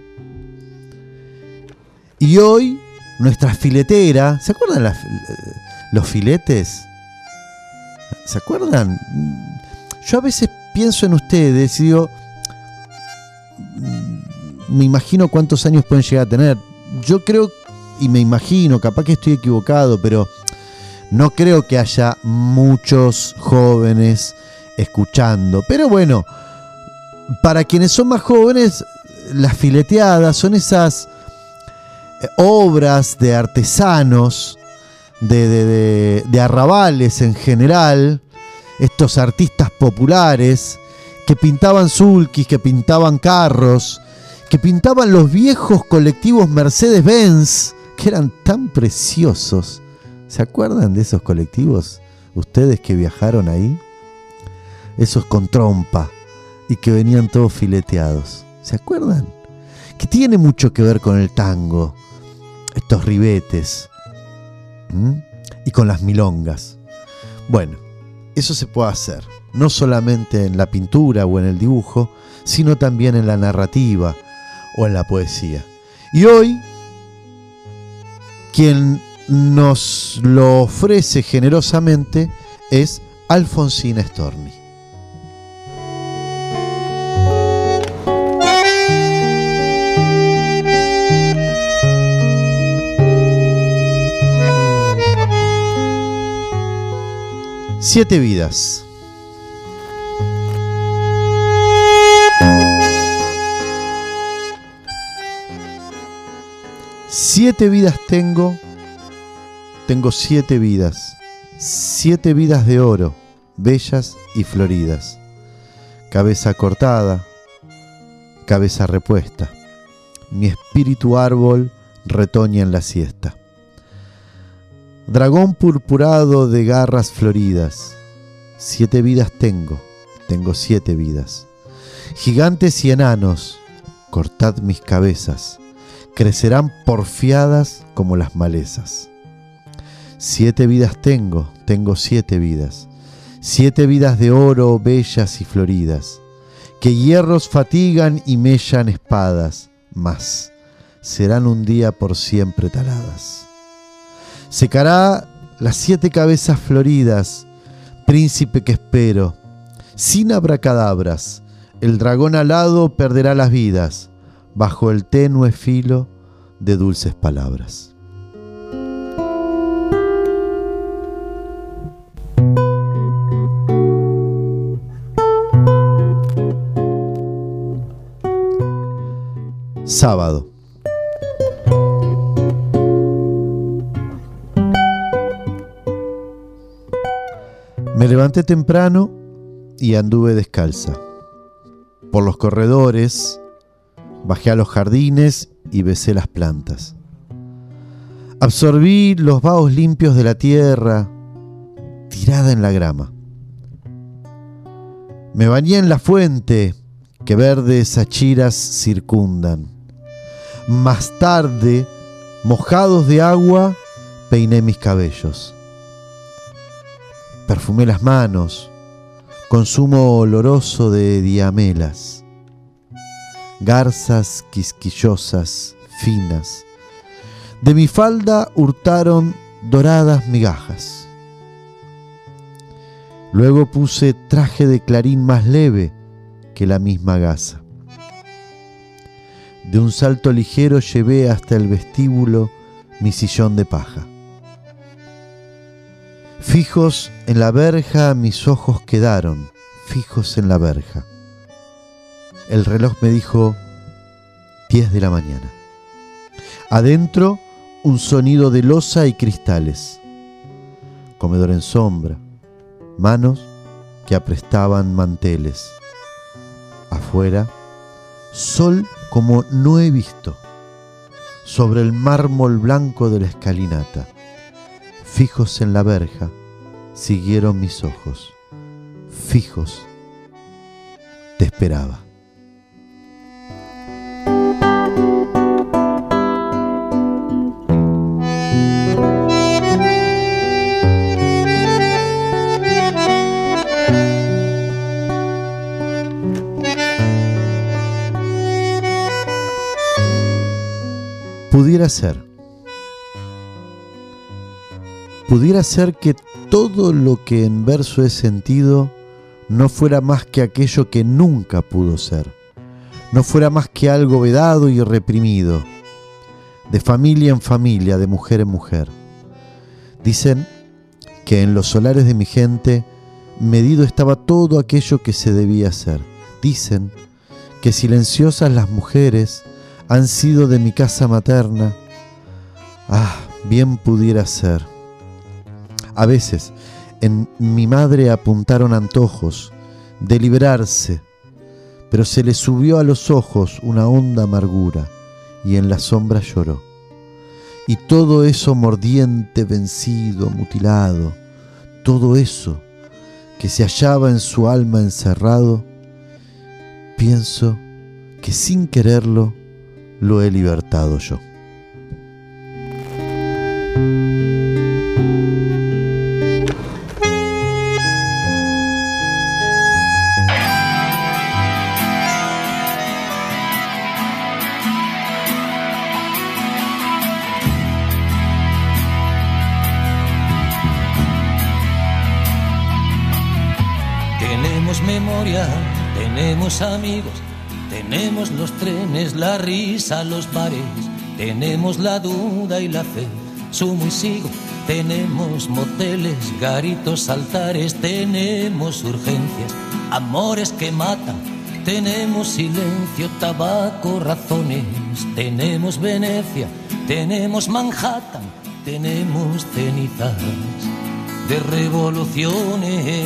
Y hoy nuestra filetera, ¿se acuerdan las, los filetes? ¿Se acuerdan? Yo a veces pienso en ustedes y digo, me imagino cuántos años pueden llegar a tener. Yo creo, y me imagino, capaz que estoy equivocado, pero no creo que haya muchos jóvenes escuchando. Pero bueno, para quienes son más jóvenes, las fileteadas son esas obras de artesanos, de, de, de, de arrabales en general, estos artistas populares que pintaban sulkis, que pintaban carros, que pintaban los viejos colectivos Mercedes-Benz, que eran tan preciosos. ¿Se acuerdan de esos colectivos? Ustedes que viajaron ahí, esos con trompa y que venían todos fileteados. ¿Se acuerdan? Que tiene mucho que ver con el tango. Estos ribetes, ¿Mm? Y con las milongas. Bueno, eso se puede hacer, no solamente en la pintura o en el dibujo, sino también en la narrativa o en la poesía. Y hoy, quien nos lo ofrece generosamente es Alfonsina Storni. Siete vidas. Siete vidas tengo, tengo siete vidas, siete vidas de oro, bellas y floridas. Cabeza cortada, cabeza repuesta, mi espíritu árbol retoña en la siesta. Dragón purpurado de garras floridas, siete vidas tengo, tengo siete vidas. Gigantes y enanos, cortad mis cabezas, crecerán porfiadas como las malezas. Siete vidas tengo, tengo siete vidas, siete vidas de oro, bellas y floridas, que hierros fatigan y mellan espadas, mas serán un día por siempre taladas. Secará las siete cabezas floridas, príncipe que espero, sin abracadabras, el dragón alado perderá las vidas, bajo el tenue filo de dulces palabras. Sábado. Me levanté temprano y anduve descalza. Por los corredores, bajé a los jardines y besé las plantas. Absorbí los vahos limpios de la tierra, tirada en la grama. Me bañé en la fuente que verdes achiras circundan. Más tarde, mojados de agua, peiné mis cabellos. Perfumé las manos con zumo oloroso de diamelas. Garzas quisquillosas, finas, de mi falda hurtaron doradas migajas. Luego puse traje de clarín más leve que la misma gasa. De un salto ligero llevé hasta el vestíbulo mi sillón de paja. Fijos en la verja mis ojos quedaron, fijos en la verja. El reloj me dijo diez de la mañana. Adentro un sonido de loza y cristales. Comedor en sombra, manos que aprestaban manteles. Afuera, sol como no he visto, sobre el mármol blanco de la escalinata. Fijos en la verja, siguieron mis ojos. Fijos, te esperaba. Pudiera ser, pudiera ser que todo lo que en verso he sentido no fuera más que aquello que nunca pudo ser, no fuera más que algo vedado y reprimido, de familia en familia, de mujer en mujer. Dicen que en los solares de mi gente medido estaba todo aquello que se debía hacer. Dicen que silenciosas las mujeres han sido de mi casa materna. Ah, bien pudiera ser. A veces en mi madre apuntaron antojos de liberarse, pero se le subió a los ojos una honda amargura y en la sombra lloró. Y todo eso mordiente, vencido, mutilado, todo eso que se hallaba en su alma encerrado, pienso que sin quererlo lo he libertado yo. Tenemos memoria, tenemos amigos, tenemos los trenes, la risa, los bares, tenemos la duda y la fe, sumo y sigo. Tenemos moteles, garitos, altares, tenemos urgencias, amores que matan, tenemos silencio, tabaco, razones, tenemos Venecia, tenemos Manhattan, tenemos cenizas de revoluciones.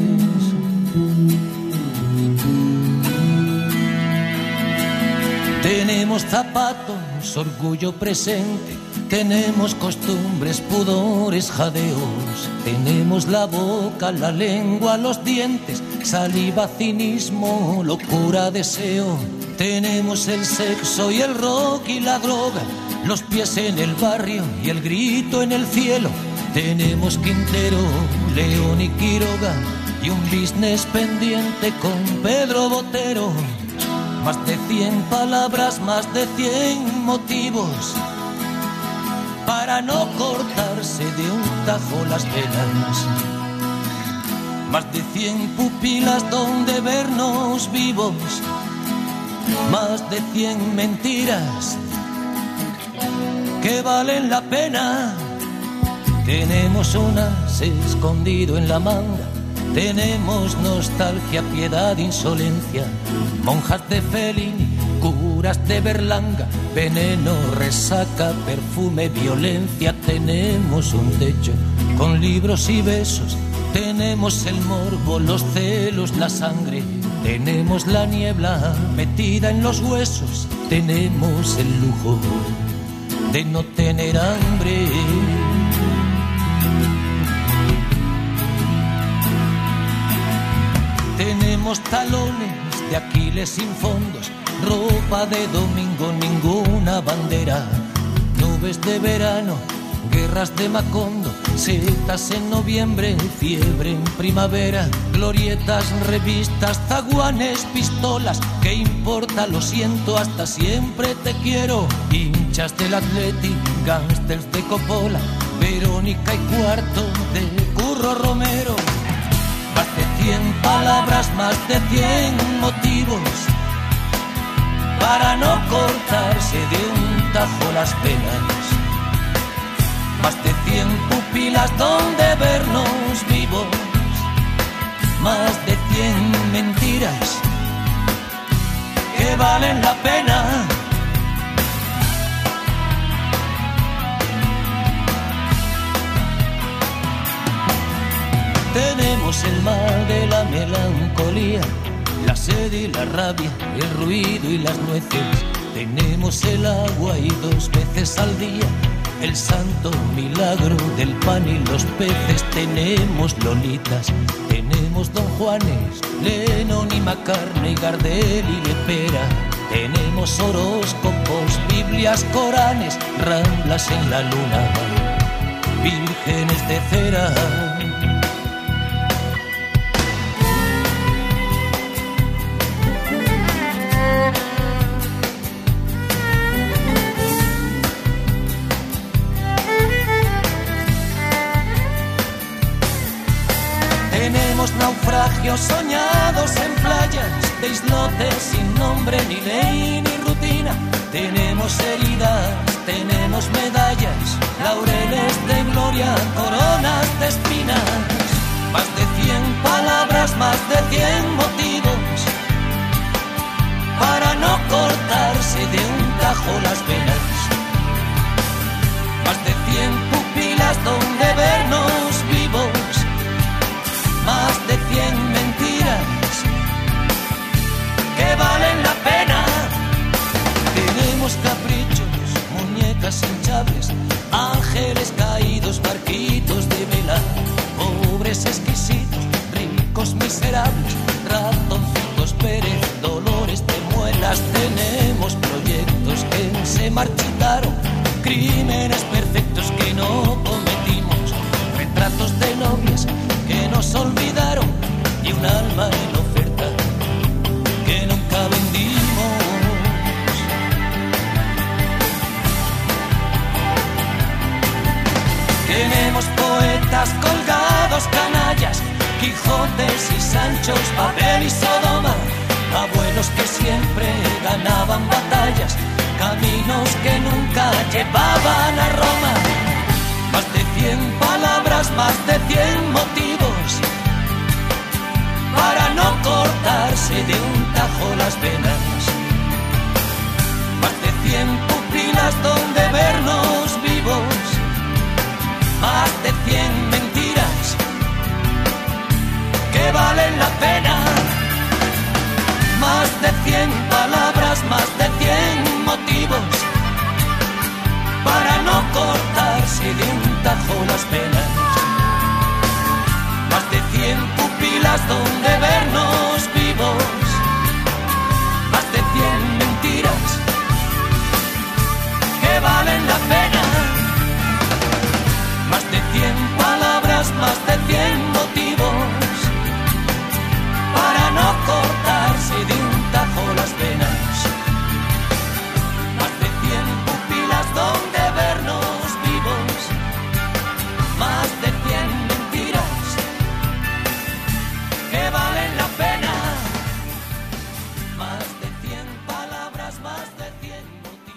Tenemos zapatos, orgullo presente, tenemos costumbres, pudores, jadeos, tenemos la boca, la lengua, los dientes, saliva, cinismo, locura, deseo. Tenemos el sexo y el rock y la droga, los pies en el barrio y el grito en el cielo. Tenemos Quintero, León y Quiroga y un business pendiente con Pedro Botero. Más de cien palabras, más de cien motivos para no cortarse de un tajo las venas. Más de cien pupilas donde vernos vivos. Más de cien mentiras que valen la pena. Tenemos unas escondido en la manga. Tenemos nostalgia, piedad, insolencia, monjas de Fellini, curas de Berlanga, veneno, resaca, perfume, violencia. Tenemos un techo con libros y besos, tenemos el morbo, los celos, la sangre, tenemos la niebla metida en los huesos, tenemos el lujo de no tener hambre. Tenemos talones de Aquiles sin fondos, ropa de domingo, ninguna bandera, nubes de verano, guerras de Macondo, setas en noviembre, fiebre en primavera, glorietas, revistas, zaguanes, pistolas, ¿qué importa? Lo siento, hasta siempre te quiero, hinchas del Athletic, gángsters de Coppola, Verónica y Cuarto de Curro Romero. Más de cien palabras, más de cien motivos para no cortarse de un tajo las penas. Más de cien pupilas donde vernos vivos. Más de cien mentiras que valen la pena. Tenemos el mal de la melancolía, la sed y la rabia, el ruido y las nueces. Tenemos el agua y dos veces al día, el santo milagro del pan y los peces. Tenemos lolitas, tenemos don Juanes, Lennon y McCartney, Gardel y Lepera. Tenemos horóscopos, Biblias, Coranes, ramblas en la luna, vírgenes de cera. Tenemos naufragios soñados en playas, de islotes sin nombre, ni ley ni rutina. Tenemos heridas, tenemos medallas, laureles de gloria, coronas de espinas. Más de cien palabras, más de cien motivos para no cortarse de un tajo las venas. Más de cien pupilas donde vernos vivos. Más de cien mentiras que valen la pena. Tenemos caprichos, muñecas hinchables, ángeles caídos, barquitos de vela, pobres exquisitos, ricos miserables, ratoncitos Pérez, dolores de muelas. Tenemos proyectos que se marchitaron, crímenes perfectos que no cometimos, retratos de novias que nos olvidaron y un alma en oferta que nunca vendimos. Tenemos poetas colgados, canallas Quijotes y Sanchos, Babel y Sodoma, abuelos que siempre ganaban batallas, caminos que nunca llevaban a Roma. Más de cien palabras, más de cien motivos para no cortarse de un tajo las venas. Más de cien pupilas donde vernos vivos, más de cien mentiras que valen la pena. Más de cien palabras, más de cien motivos para no cortarse de un tajo las penas. Más de cien pupilas donde vernos vivos, más de cien mentiras que valen la pena. Más de cien palabras, más de cien motivos para no cortarse de un tajo las venas. Más de cien pupilas donde vernos vivos, más de cien mentiras que valen la pena. Más de cien palabras, más de cien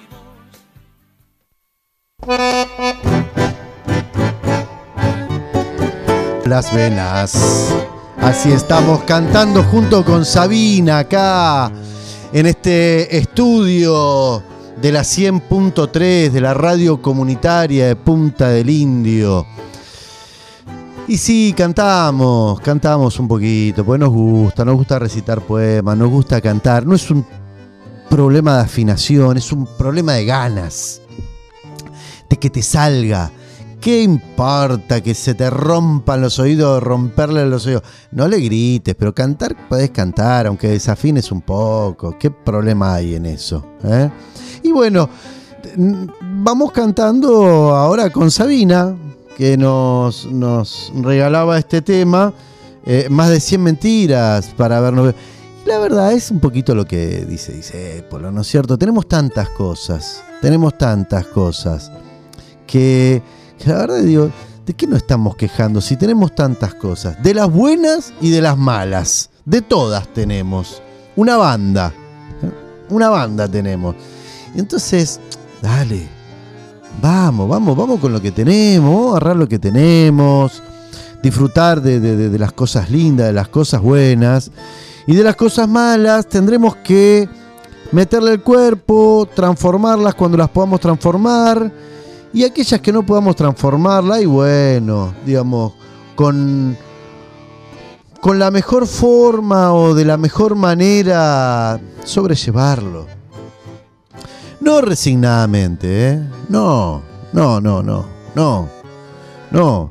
motivos. Las venas. Así estamos cantando junto con Sabina acá en este estudio de la cien punto tres de la radio comunitaria de Punta del Indio. Y sí, cantamos, cantamos un poquito, porque nos gusta, nos gusta recitar poemas, nos gusta cantar. No es un problema de afinación, es un problema de ganas, de que te salga. ¿Qué importa que se te rompan los oídos, romperle los oídos? No le grites, pero cantar podés cantar, aunque desafines un poco. ¿Qué problema hay en eso? ¿Eh? Y bueno, vamos cantando ahora con Sabina, que nos, nos regalaba este tema, eh, más de cien mentiras para vernos. Y la verdad es un poquito lo que dice, dice Épolo, ¿no es cierto? Tenemos tantas cosas, tenemos tantas cosas, que... La verdad digo, ¿de qué nos estamos quejando si tenemos tantas cosas? De las buenas y de las malas. De todas tenemos. Una banda. Una banda tenemos. Entonces, dale. Vamos, vamos, vamos con lo que tenemos. Vamos a agarrar lo que tenemos. Disfrutar de, de, de las cosas lindas, de las cosas buenas. Y de las cosas malas tendremos que meterle el cuerpo, transformarlas cuando las podamos transformar. Y aquellas que no podamos transformarla, y bueno, digamos, con, con la mejor forma o de la mejor manera, sobrellevarlo. No resignadamente, ¿eh? No, no, no, no, no, no.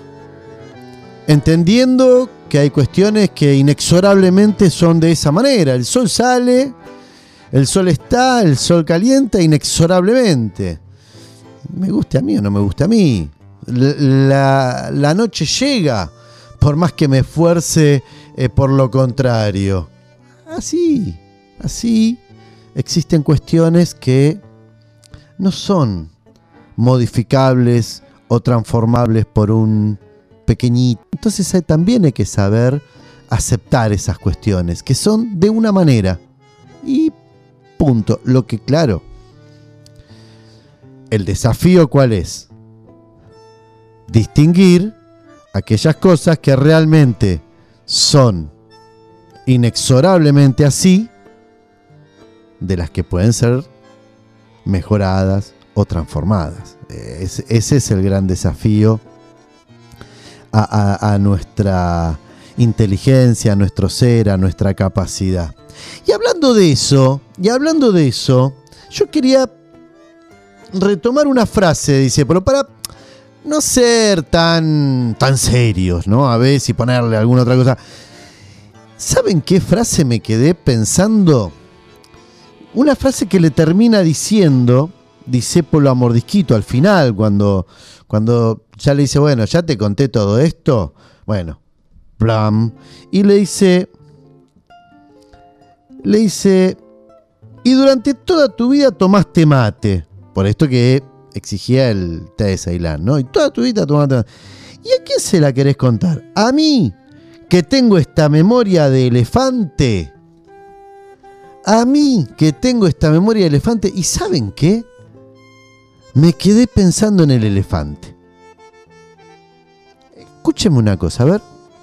Entendiendo que hay cuestiones que inexorablemente son de esa manera. El sol sale, el sol está, el sol calienta inexorablemente. Me guste a mí o no me guste a mí. La, la noche llega, por más que me esfuerce eh, por lo contrario. Así, así existen cuestiones que no son modificables o transformables por un pequeñito. Entonces hay, también hay que saber aceptar esas cuestiones, que son de una manera. Y punto. Lo que, claro, el desafío, ¿cuál es? Distinguir aquellas cosas que realmente son inexorablemente así, de las que pueden ser mejoradas o transformadas. Es, ese es el gran desafío a, a, a nuestra inteligencia, a nuestro ser, a nuestra capacidad. Y hablando de eso, y hablando de eso, yo quería retomar una frase, dice, pero para no ser tan, tan serios, ¿no? A ver si ponerle alguna otra cosa. ¿Saben qué frase me quedé pensando? Una frase que le termina diciendo Discépolo a Mordisquito al final, cuando, cuando ya le dice, bueno, ya te conté todo esto. Bueno, blam. Y le dice, le dice, y durante toda tu vida tomaste mate. Por esto que exigía el té de Ceilán, ¿no? Y toda tu vida tomaste mate. ¿Y a quién se la querés contar? ¿A mí? que tengo esta memoria de elefante. A mí que tengo esta memoria de elefante. ¿Y saben qué? Me quedé pensando en el elefante. Escúcheme una cosa, a ver.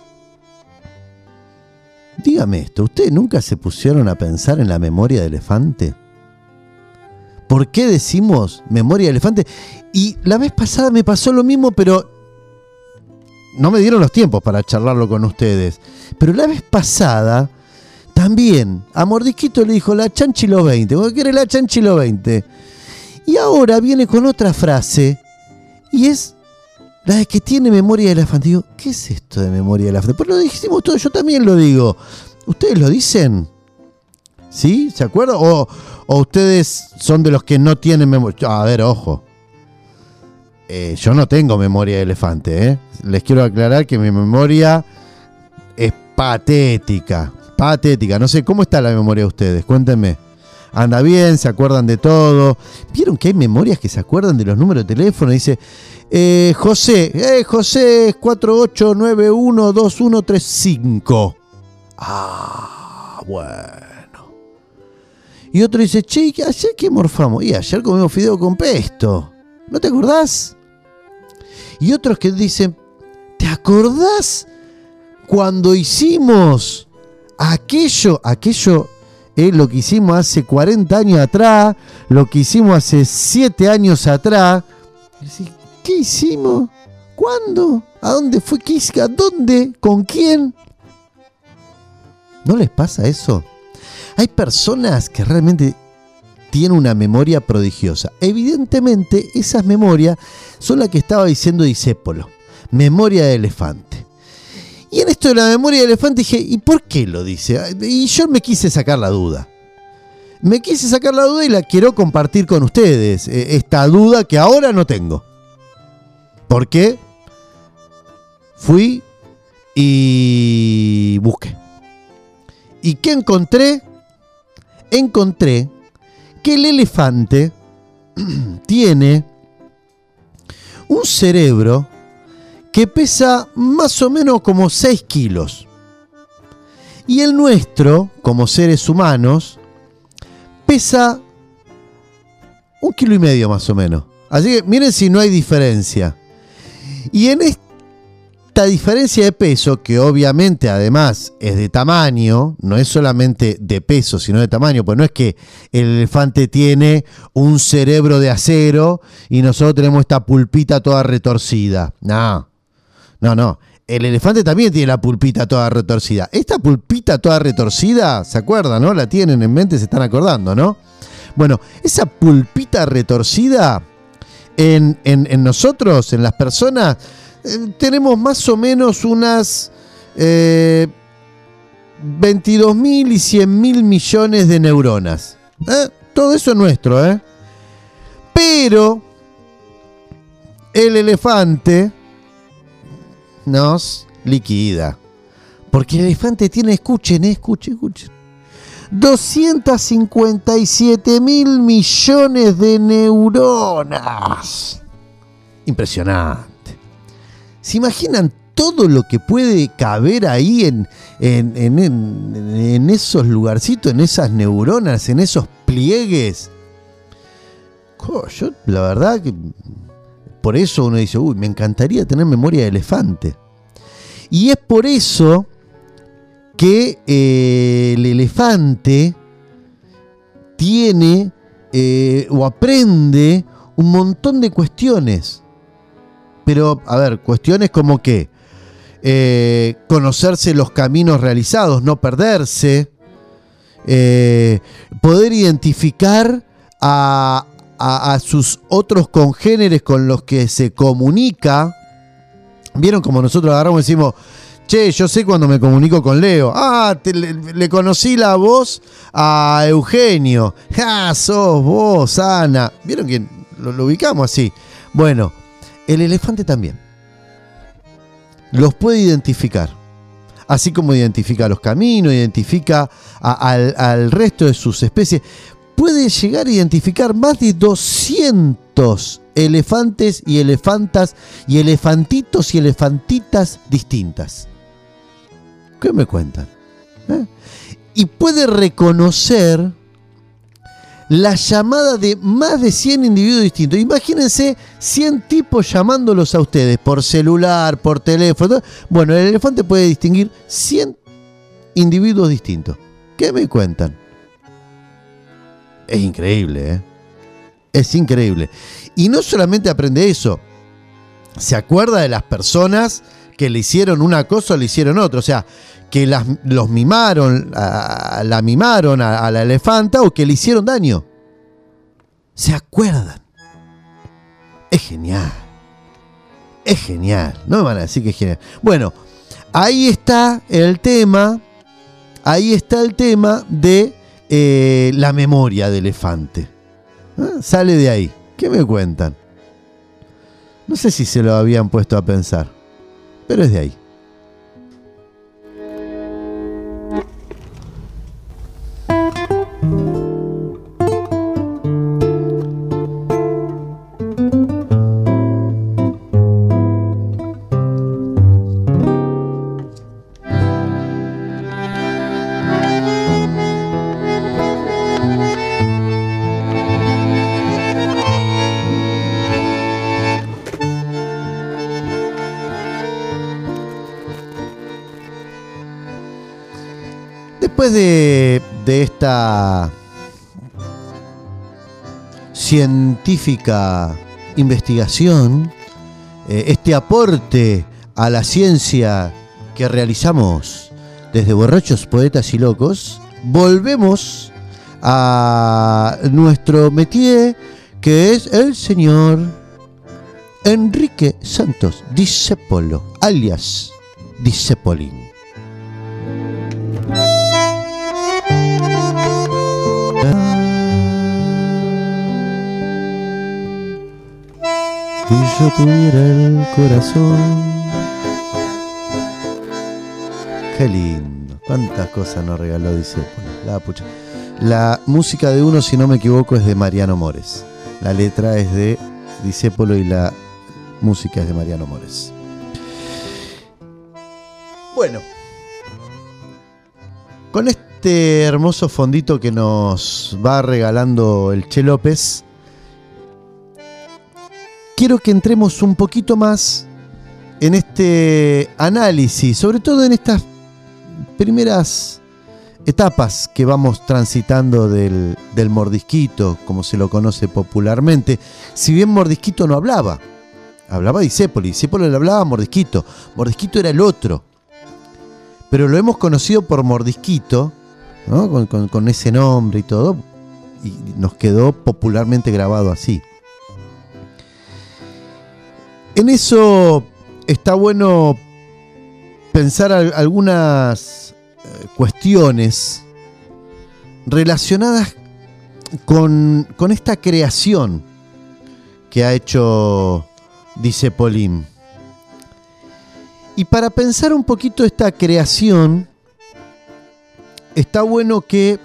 Dígame esto, ¿ustedes nunca se pusieron a pensar en la memoria de elefante? ¿Por qué decimos memoria de elefante? Y la vez pasada me pasó lo mismo, pero no me dieron los tiempos para charlarlo con ustedes. Pero la vez pasada, también, a Mordisquito le dijo la Chanchilo veinte. ¿Vos querés la Chanchilo veinte? Y ahora viene con otra frase, y es la de que tiene memoria de elefante. Digo, ¿qué es esto de memoria de elefante? Pues lo dijimos todos, yo también lo digo. ¿Ustedes lo dicen? ¿Sí? ¿Se acuerdan? ¿O, o ustedes son de los que no tienen memoria? A ver, ojo. Eh, yo no tengo memoria de elefante, ¿eh? Les quiero aclarar que mi memoria es patética. Patética. No sé, ¿cómo está la memoria de ustedes? Cuéntenme. ¿Anda bien? ¿Se acuerdan de todo? ¿Vieron que hay memorias que se acuerdan de los números de teléfono? Dice, eh, José, eh, José es cuatro ocho nueve uno dos uno tres cinco. Ah, bueno. Y otro dice, che, ¿ayer qué morfamos? Y ayer comimos fideo con pesto. ¿No te acordás? Y otros que dicen, ¿te acordás cuando hicimos aquello, aquello, eh, lo que hicimos hace cuarenta años atrás, lo que hicimos hace siete años atrás? ¿Qué hicimos? ¿Cuándo? ¿A dónde fue? ¿Qué hice? ¿A dónde? ¿Con quién? ¿No les pasa eso? Hay personas que realmente tienen una memoria prodigiosa. Evidentemente, esas memorias son las que estaba diciendo Discépolo. Memoria de elefante. Y en esto de la memoria de elefante dije, ¿y por qué lo dice? Y yo me quise sacar la duda. Me quise sacar la duda y la quiero compartir con ustedes. Esta duda que ahora no tengo. ¿Por qué? Fui y busqué. ¿Y qué encontré? Encontré que el elefante tiene un cerebro que pesa más o menos como seis kilos. Y el nuestro, como seres humanos, pesa un kilo y medio más o menos. Así que miren si no hay diferencia. Y en esta diferencia de peso, que obviamente además es de tamaño, no es solamente de peso, sino de tamaño, pues no es que el elefante tiene un cerebro de acero y nosotros tenemos esta pulpita toda retorcida. No, no, no. El elefante también tiene la pulpita toda retorcida. Esta pulpita toda retorcida, ¿se acuerdan, no? La tienen en mente, se están acordando, ¿no? Bueno, esa pulpita retorcida en, en, en nosotros, en las personas, eh, tenemos más o menos unas eh, veintidós mil y cien mil millones de neuronas. ¿Eh? Todo eso es nuestro, ¿eh? Pero el elefante nos liquida. Porque el elefante tiene, escuchen, eh, escuchen, escuchen, doscientos cincuenta y siete mil millones de neuronas. Impresionante. ¿Se imaginan todo lo que puede caber ahí en, en, en, en, en esos lugarcitos, en esas neuronas, en esos pliegues? Oh, yo, la verdad que por eso uno dice, uy, me encantaría tener memoria de elefante. Y es por eso que eh, el elefante tiene eh, o aprende un montón de cuestiones. Pero, a ver, cuestiones como que eh, conocerse los caminos realizados, no perderse, eh, poder identificar a, a, a sus otros congéneres con los que se comunica. ¿Vieron como nosotros agarramos y decimos, che, yo sé cuando me comunico con Leo? Ah, te, le, le conocí la voz a Eugenio. Ah, sos vos, Ana. ¿Vieron que lo, lo ubicamos así? Bueno, el elefante también los puede identificar. Así como identifica los caminos, identifica a, al, al resto de sus especies. Puede llegar a identificar más de doscientos elefantes y elefantas y elefantitos y elefantitas distintas. ¿Qué me cuentan? ¿Eh? Y puede reconocer la llamada de más de cien individuos distintos. Imagínense cien tipos llamándolos a ustedes por celular, por teléfono. Bueno, el elefante puede distinguir cien individuos distintos. ¿Qué me cuentan? Es increíble, ¿eh? Es increíble. Y no solamente aprende eso, se acuerda de las personas que le hicieron una cosa o le hicieron otra. O sea, que las, los mimaron, a, la mimaron a, a la elefanta o que le hicieron daño. Se acuerdan. Es genial. Es genial. No me van a decir que es genial. Bueno, ahí está el tema. Ahí está el tema de eh, la memoria del elefante. ¿Eh? Sale de ahí. ¿Qué me cuentan? No sé si se lo habían puesto a pensar, pero es de ahí. Después de, de esta científica investigación, eh, este aporte a la ciencia que realizamos desde Borrachos, Poetas y Locos, volvemos a nuestro métier, que es el señor Enrique Santos Discépolo, alias Discépolín. Si yo tuviera el corazón. Qué lindo. Cuántas cosas nos regaló Discépolo. La pucha. La música de uno, si no me equivoco, es de Mariano Mores. La letra es de Discépolo y la música es de Mariano Mores. Bueno. Con este hermoso fondito que nos va regalando el Che López, quiero que entremos un poquito más en este análisis, sobre todo en estas primeras etapas que vamos transitando del, del mordisquito, como se lo conoce popularmente. Si bien Mordisquito no hablaba, hablaba Discépolo, Discépolo le hablaba a Mordisquito, Mordisquito era el otro, pero lo hemos conocido por Mordisquito, ¿no? con, con, con ese nombre y todo, y nos quedó popularmente grabado así. En eso está bueno pensar algunas cuestiones relacionadas con, con esta creación que ha hecho Discépolín. Y para pensar un poquito esta creación, está bueno que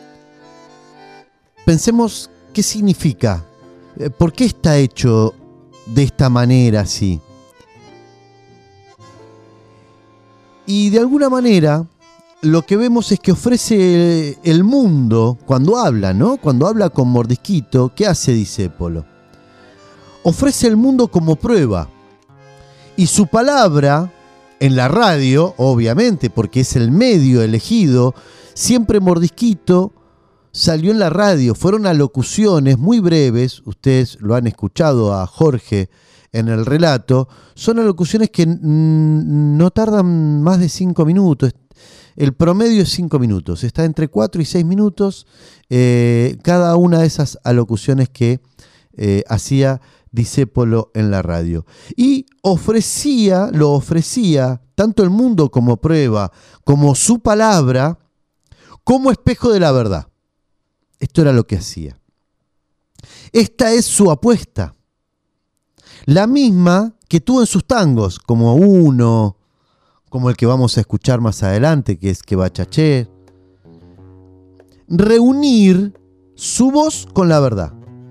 pensemos qué significa, por qué está hecho de esta manera así. Y de alguna manera lo que vemos es que ofrece el mundo cuando habla, ¿no? Cuando habla con Mordisquito, ¿qué hace Discépolo? Ofrece el mundo como prueba. Y su palabra en la radio, obviamente, porque es el medio elegido, siempre Mordisquito salió en la radio. Fueron alocuciones muy breves, ustedes lo han escuchado a Jorge en el relato, son alocuciones que mm, no tardan más de cinco minutos. El promedio es cinco minutos, está entre cuatro y seis minutos eh, cada una de esas alocuciones que eh, hacía Discépolo en la radio. Y ofrecía, lo ofrecía, tanto el mundo como prueba, como su palabra, como espejo de la verdad. Esto era lo que hacía. Esta es su apuesta. La misma que tuvo en sus tangos, como uno, como el que vamos a escuchar más adelante, que es Que Bachaché. Reunir su voz con la verdad.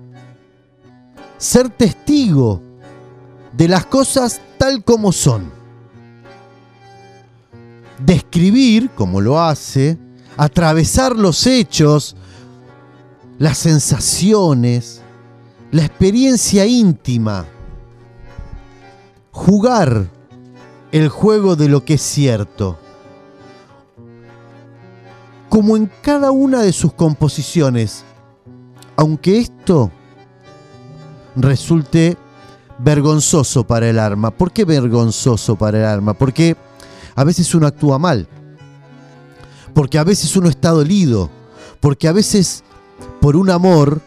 Ser testigo de las cosas tal como son. describir, como lo hace, atravesar los hechos, las sensaciones, la experiencia íntima, jugar el juego de lo que es cierto. Como en cada una de sus composiciones, aunque esto resulte vergonzoso para el alma. ¿Por qué vergonzoso para el alma? Porque a veces uno actúa mal, porque a veces uno está dolido, porque a veces por un amor,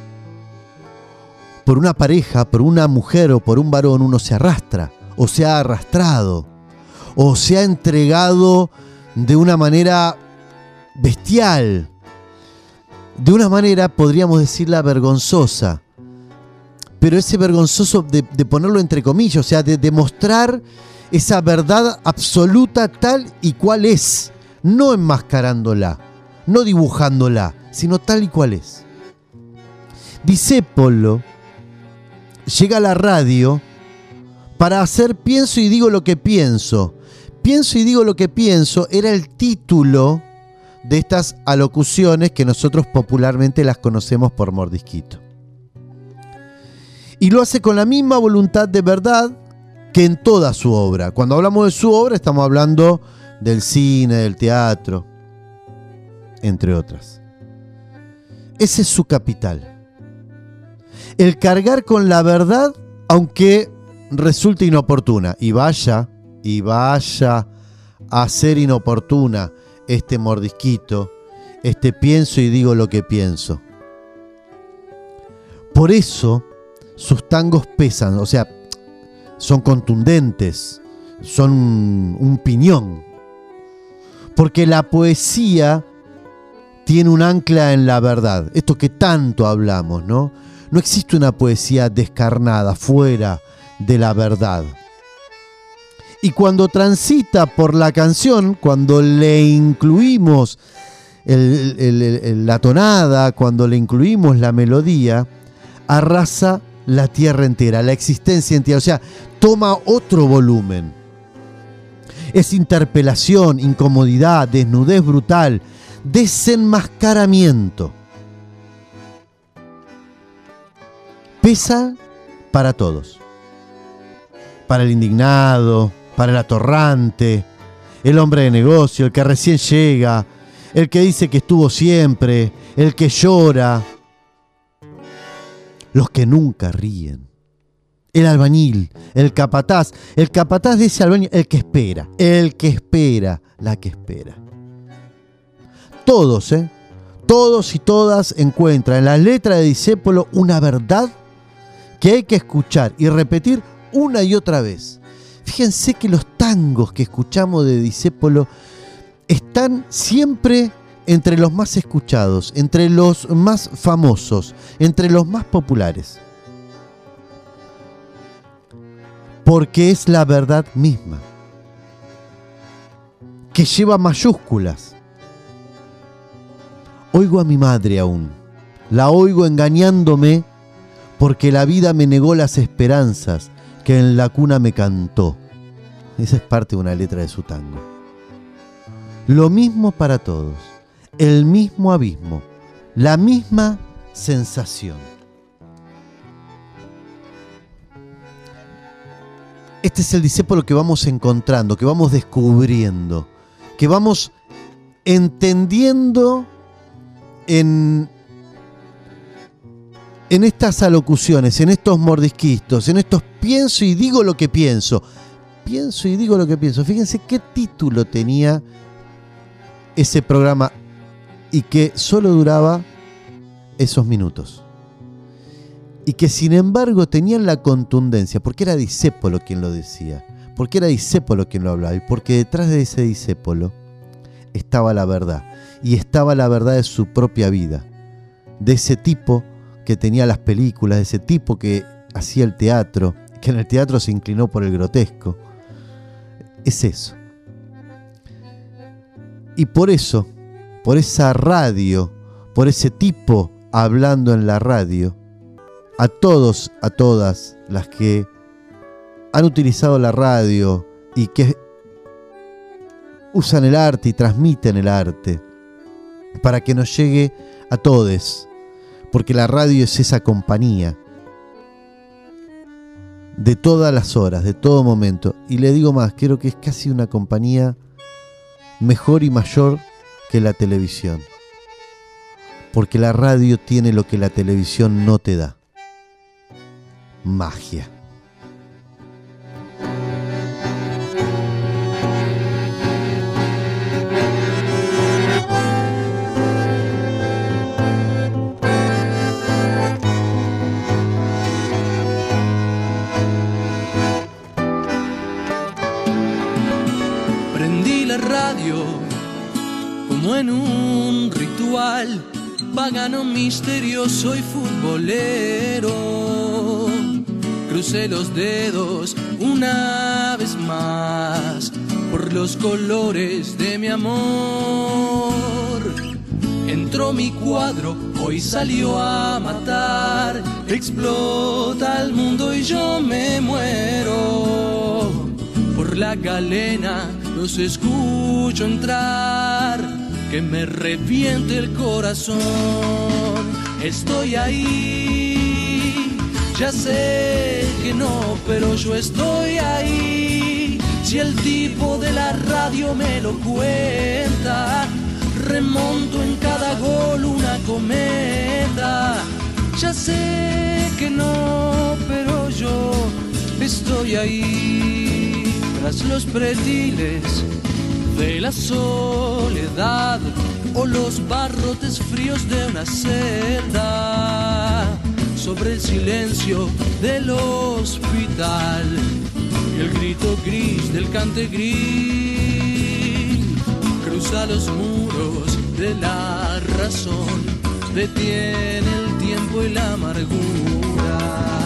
por una pareja, por una mujer o por un varón uno se arrastra, o se ha arrastrado, o se ha entregado de una manera bestial, de una manera podríamos decirla vergonzosa, pero ese vergonzoso de, de ponerlo entre comillas, o sea, de demostrar esa verdad absoluta tal y cual es, no enmascarándola, no dibujándola, sino tal y cual es. Discépolo llega a la radio para hacer Pienso y digo lo que pienso. Pienso y digo lo que pienso era el título de estas alocuciones que nosotros popularmente las conocemos por mordisquito. Y lo hace con la misma voluntad de verdad que en toda su obra. Cuando hablamos de su obra estamos hablando del cine, del teatro, entre otras. Ese es su capital. El cargar con la verdad, aunque resulte inoportuna. Y vaya, y vaya a ser inoportuna este mordisquito, este pienso y digo lo que pienso. Por eso sus tangos pesan, o sea, son contundentes, son un piñón. Porque la poesía tiene un ancla en la verdad. Esto que tanto hablamos, ¿no? No existe una poesía descarnada, fuera de la verdad. Y cuando transita por la canción, cuando le incluimos el, el, el, la tonada, cuando le incluimos la melodía, arrasa la tierra entera, la existencia entera, o sea, toma otro volumen. Es interpelación, incomodidad, desnudez brutal, desenmascaramiento. Pesa para todos. Para el indignado, para el atorrante, el hombre de negocio, el que recién llega, el que dice que estuvo siempre, el que llora, los que nunca ríen, el albañil, el capataz, el capataz de ese albañil, el que espera, el que espera, la que espera. Todos, ¿eh? Todos y todas encuentran en la letra de Discépolo una verdad que hay que escuchar y repetir una y otra vez. Fíjense que los tangos que escuchamos de Discépolo están siempre entre los más escuchados, entre los más famosos, entre los más populares. Porque es la verdad misma, que lleva mayúsculas. Oigo a mi madre aún, la oigo engañándome porque la vida me negó las esperanzas que en la cuna me cantó. Esa es parte de una letra de su tango. Lo mismo para todos, el mismo abismo, la misma sensación. Este es el Discépolo que vamos encontrando, que vamos descubriendo, que vamos entendiendo en, en estas alocuciones, en estos mordisquitos, en estos pienso y digo lo que pienso. Pienso y digo lo que pienso. Fíjense qué título tenía ese programa y que solo duraba esos minutos. Y que sin embargo tenían la contundencia, porque era Discépolo quien lo decía, porque era Discépolo quien lo hablaba, y porque detrás de ese Discépolo estaba la verdad, y estaba la verdad de su propia vida, de ese tipo que tenía las películas, de ese tipo que hacía el teatro, que en el teatro se inclinó por el grotesco. Es eso. Y por eso, por esa radio, por ese tipo hablando en la radio, a todos, a todas las que han utilizado la radio y que usan el arte y transmiten el arte para que nos llegue a todos, porque la radio es esa compañía de todas las horas, de todo momento. Y le digo más, creo que es casi una compañía mejor y mayor que la televisión, porque la radio tiene lo que la televisión no te da: magia. Prendí la radio como en un ritual pagano, misterioso y futbolero. Crucé los dedos una vez más por los colores de mi amor. Entró mi cuadro, hoy salió a matar. Explota el mundo y yo me muero. Por la galena los escucho entrar, que me reviente el corazón. Estoy ahí, ya sé que no, pero yo estoy ahí. Si el tipo de la radio me lo cuenta, remonto en cada gol una cometa. Ya sé que no, pero yo estoy ahí. Tras los pretiles de la soledad o los barrotes fríos de una celda, sobre el silencio del hospital y el grito gris del cantegrín, cruza los muros de la razón, detiene el tiempo y la amargura.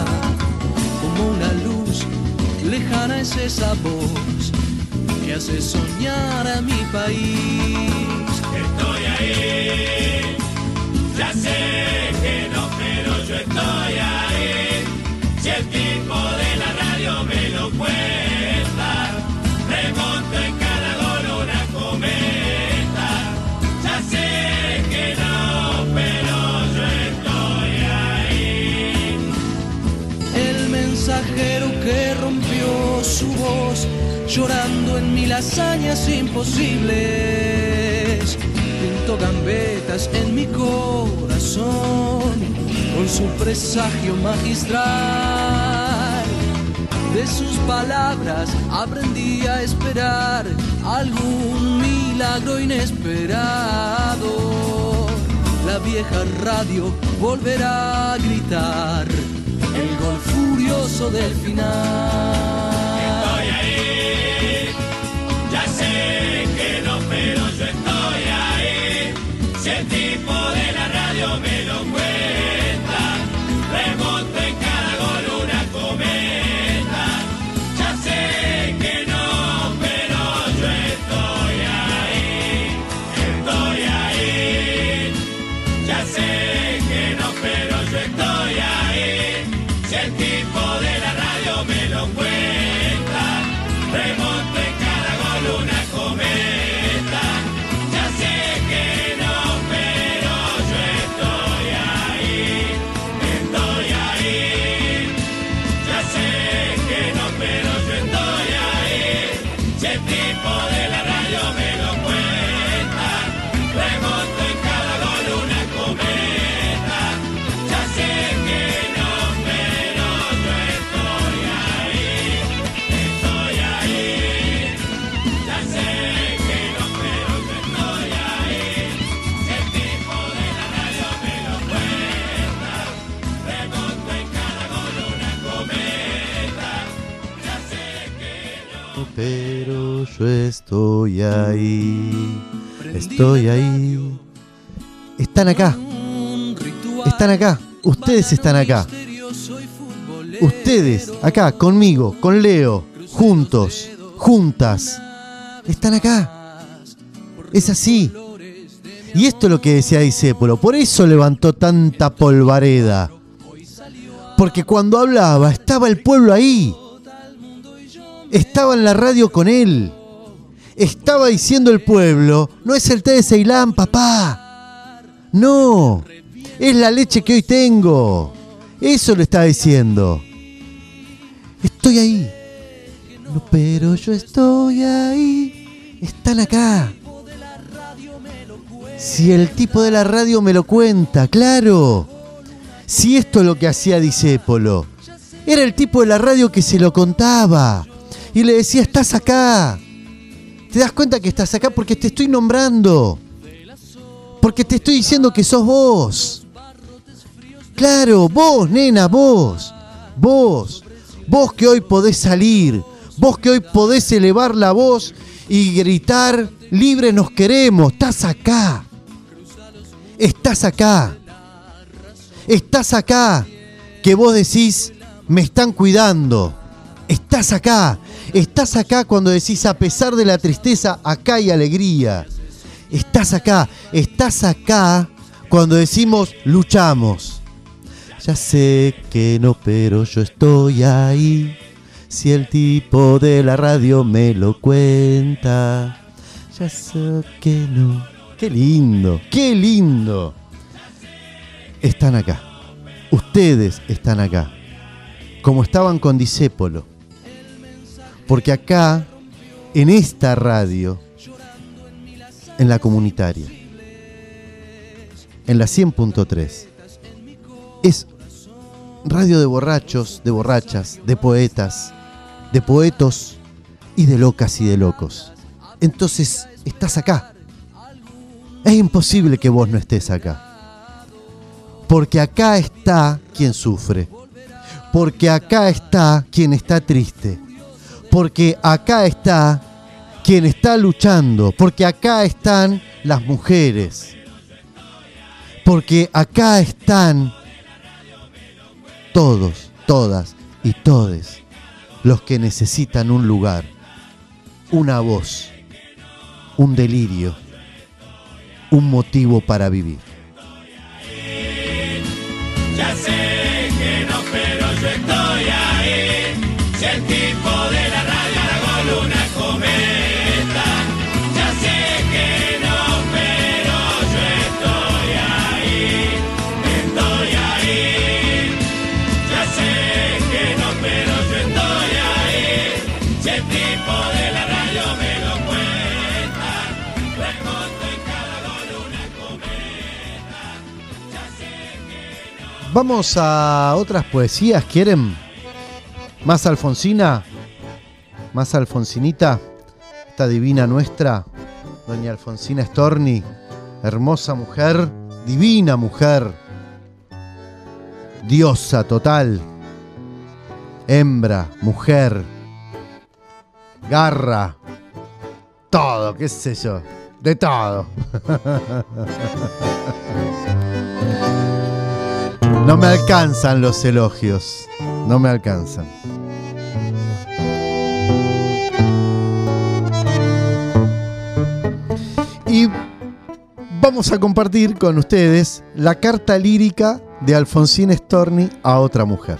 Como una luz lejana es esa voz que hace soñar a mi país. Estoy ahí, ya sé que no, pero yo estoy ahí. Si el tipo de la radio me lo cuenta, remonto en cada gol una cometa. Ya sé que no, pero yo estoy ahí. El mensajero que rompió su voz, llorando en mil hazañas imposibles, pintó gambetas en mi corazón con su presagio magistral. De sus palabras aprendí a esperar algún milagro inesperado. La vieja radio volverá a gritar el gol furioso del final. Estoy ahí, ya sé que no, pero yo estoy ahí. Si el tipo de la radio me lo cuenta, remonto en cada gol una cometa. Ya sé que no, pero yo estoy ahí, estoy ahí. Ya sé que no, pero yo estoy ahí. Si el tipo de la radio me lo cuenta, remonto en cada gol una cometa. Ya sé que no, pero yo estoy ahí, estoy ahí. Ya sé que no, pero yo estoy ahí. Si el tipo de la radio me lo cuenta, remonto en cada gol una cometa. Ya sé que no, pero yo estoy ahí, estoy ahí. Ya sé que no, pero yo estoy ahí. Si el tipo de la radio me lo cuenta, remonto en cada gol una cometa. Ya sé que no. Pero yo estoy ahí, estoy ahí. Están acá, están acá, ustedes están acá. Ustedes, acá, conmigo, con Leo, juntos, juntas. Están acá. Es así. Y esto es lo que decía Discépolo. Por eso levantó tanta polvareda. Porque cuando hablaba, estaba el pueblo ahí. Estaba en la radio con él. estaba diciendo el pueblo, no es el té de Ceilán, papá. No, es la leche que hoy tengo. Eso lo está diciendo. Estoy ahí. No, pero yo estoy ahí. Están acá. Si el tipo de la radio me lo cuenta, claro. Si esto es lo que hacía Discépolo. Era el tipo de la radio que se lo contaba. Y le decía, estás acá. ¿Te das cuenta que estás acá? Porque te estoy nombrando. Porque te estoy diciendo que sos vos. Claro, vos, nena, vos. Vos. Vos que hoy podés salir. Vos que hoy podés elevar la voz y gritar, libre nos queremos. Estás acá. Estás acá. Estás acá. Que vos decís, me están cuidando. Estás acá. Estás acá cuando decís, a pesar de la tristeza, acá hay alegría. Estás acá. Estás acá cuando decimos, luchamos. Ya sé que no, pero yo estoy ahí. Si el tipo de la radio me lo cuenta. Ya sé que no. Qué lindo, qué lindo. Están acá. Ustedes están acá. Como estaban con Discépolo. Porque acá, en esta radio, en la comunitaria, en la cien punto tres, es radio de borrachos, de borrachas, de poetas, de poetos y de locas y de locos. Entonces, estás acá. Es imposible que vos no estés acá. Porque acá está quien sufre. Porque acá está quien está triste. Porque acá está quien está luchando. Porque acá están las mujeres. Porque acá están todos, todas y todes los que necesitan un lugar, una voz, un delirio, un motivo para vivir. Ya sé que no, pero yo estoy ahí. Si el tipo de la radio hago una cometa. Ya sé que no, pero yo estoy ahí. Estoy ahí. Ya sé que no, pero yo estoy ahí. Si el tipo de la radio me lo cuenta. Remonto en cada gol una cometa. Ya sé que no. Vamos a otras poesías, ¿quieren? Más Alfonsina, más Alfonsinita, esta divina nuestra, doña Alfonsina Storni, hermosa mujer, divina mujer, diosa total, hembra, mujer, garra, todo, qué sé yo, de todo. No me alcanzan los elogios, no me alcanzan. Y vamos a compartir con ustedes la carta lírica de Alfonsina Storni a otra mujer.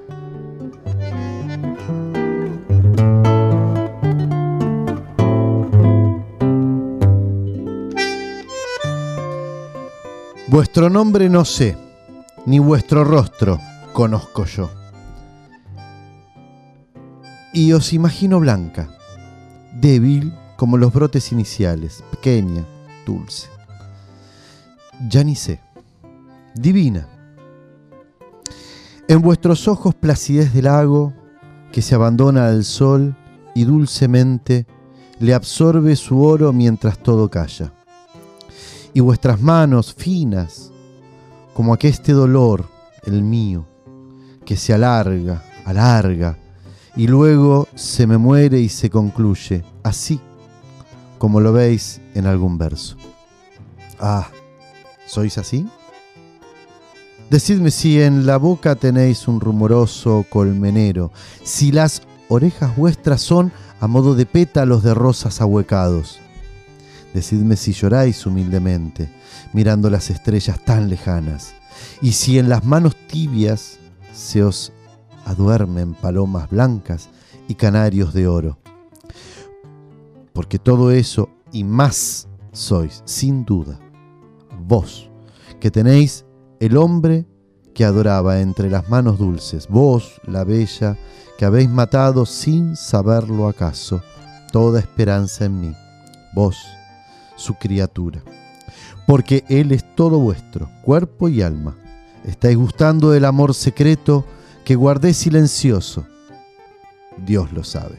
Vuestro nombre no sé, ni vuestro rostro conozco yo. Y os imagino blanca, débil como los brotes iniciales, pequeña, dulce. Ya ni sé, divina. En vuestros ojos placidez de lago que se abandona al sol y dulcemente le absorbe su oro mientras todo calla. Y vuestras manos finas, como aqueste dolor, el mío, que se alarga, alarga, y luego se me muere y se concluye, así como lo veis en algún verso. Ah, ¿sois así? Decidme si en la boca tenéis un rumoroso colmenero, si las orejas vuestras son a modo de pétalos de rosas ahuecados. Decidme si lloráis humildemente, mirando las estrellas tan lejanas, y si en las manos tibias se os aduermen palomas blancas y canarios de oro. porque todo eso y más sois, sin duda, vos, que tenéis el hombre que adoraba entre las manos dulces, vos, la bella, que habéis matado sin saberlo acaso, toda esperanza en mí, vos, su criatura. Porque Él es todo vuestro, cuerpo y alma. Estáis gustando del amor secreto que guardé silencioso. Dios lo sabe.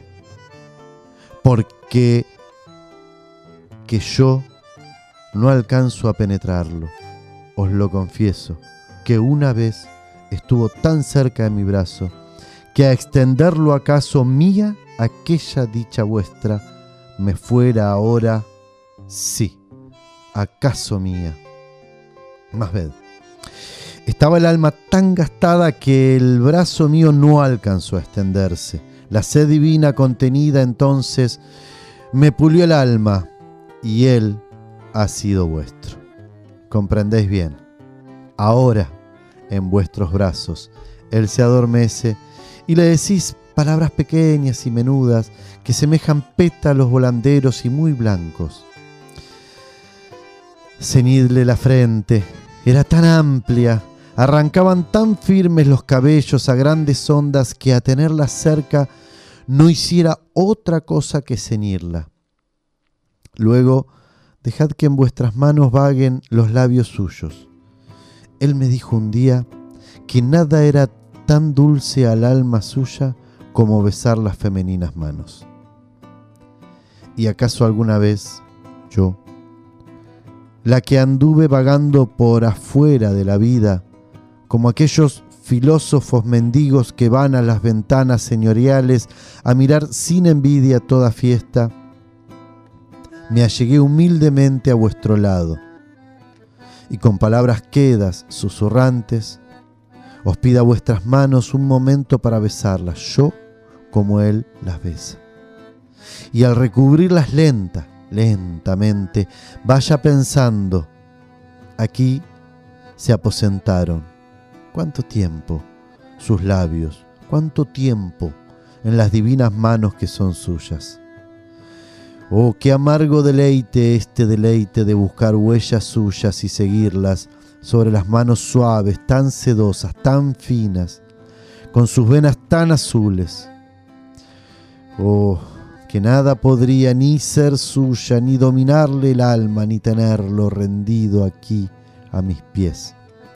Porque que yo no alcanzo a penetrarlo, os lo confieso, que una vez estuvo tan cerca de mi brazo, que a extenderlo acaso mía, aquella dicha vuestra, me fuera ahora, sí, acaso mía. Más ved, estaba el alma tan gastada que el brazo mío no alcanzó a extenderse. La sed divina contenida entonces me pulió el alma, y Él ha sido vuestro. ¿Comprendéis bien? Ahora, en vuestros brazos, Él se adormece y le decís palabras pequeñas y menudas que semejan pétalos volanderos y muy blancos. Ceñidle la frente, era tan amplia, arrancaban tan firmes los cabellos a grandes ondas que a tenerla cerca no hiciera otra cosa que ceñirla. Luego, dejad que en vuestras manos vaguen los labios suyos. Él me dijo un día que nada era tan dulce al alma suya como besar las femeninas manos. ¿Y acaso alguna vez yo, la que anduve vagando por afuera de la vida, como aquellos filósofos mendigos que van a las ventanas señoriales a mirar sin envidia toda fiesta, me allegué humildemente a vuestro lado, y con palabras quedas, susurrantes, os pido a vuestras manos un momento para besarlas, yo como Él las besa. Y al recubrirlas lenta, lentamente, vaya pensando, aquí se aposentaron. ¿Cuánto tiempo sus labios? ¿Cuánto tiempo en las divinas manos que son suyas? Oh, qué amargo deleite este deleite de buscar huellas suyas y seguirlas sobre las manos suaves, tan sedosas, tan finas, con sus venas tan azules. Oh, que nada podría ni ser suya, ni dominarle el alma, ni tenerlo rendido aquí a mis pies.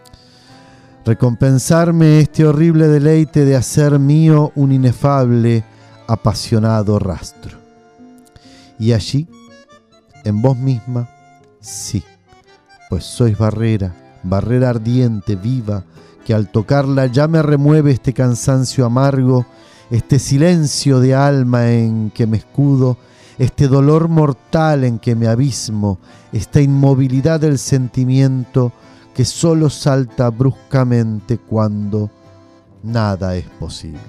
Recompensarme este horrible deleite de hacer mío un inefable, apasionado rastro. Y allí, en vos misma, sí, pues sois barrera, barrera ardiente, viva, que al tocarla ya me remueve este cansancio amargo, este silencio de alma en que me escudo, este dolor mortal en que me abismo, esta inmovilidad del sentimiento que solo salta bruscamente cuando nada es posible.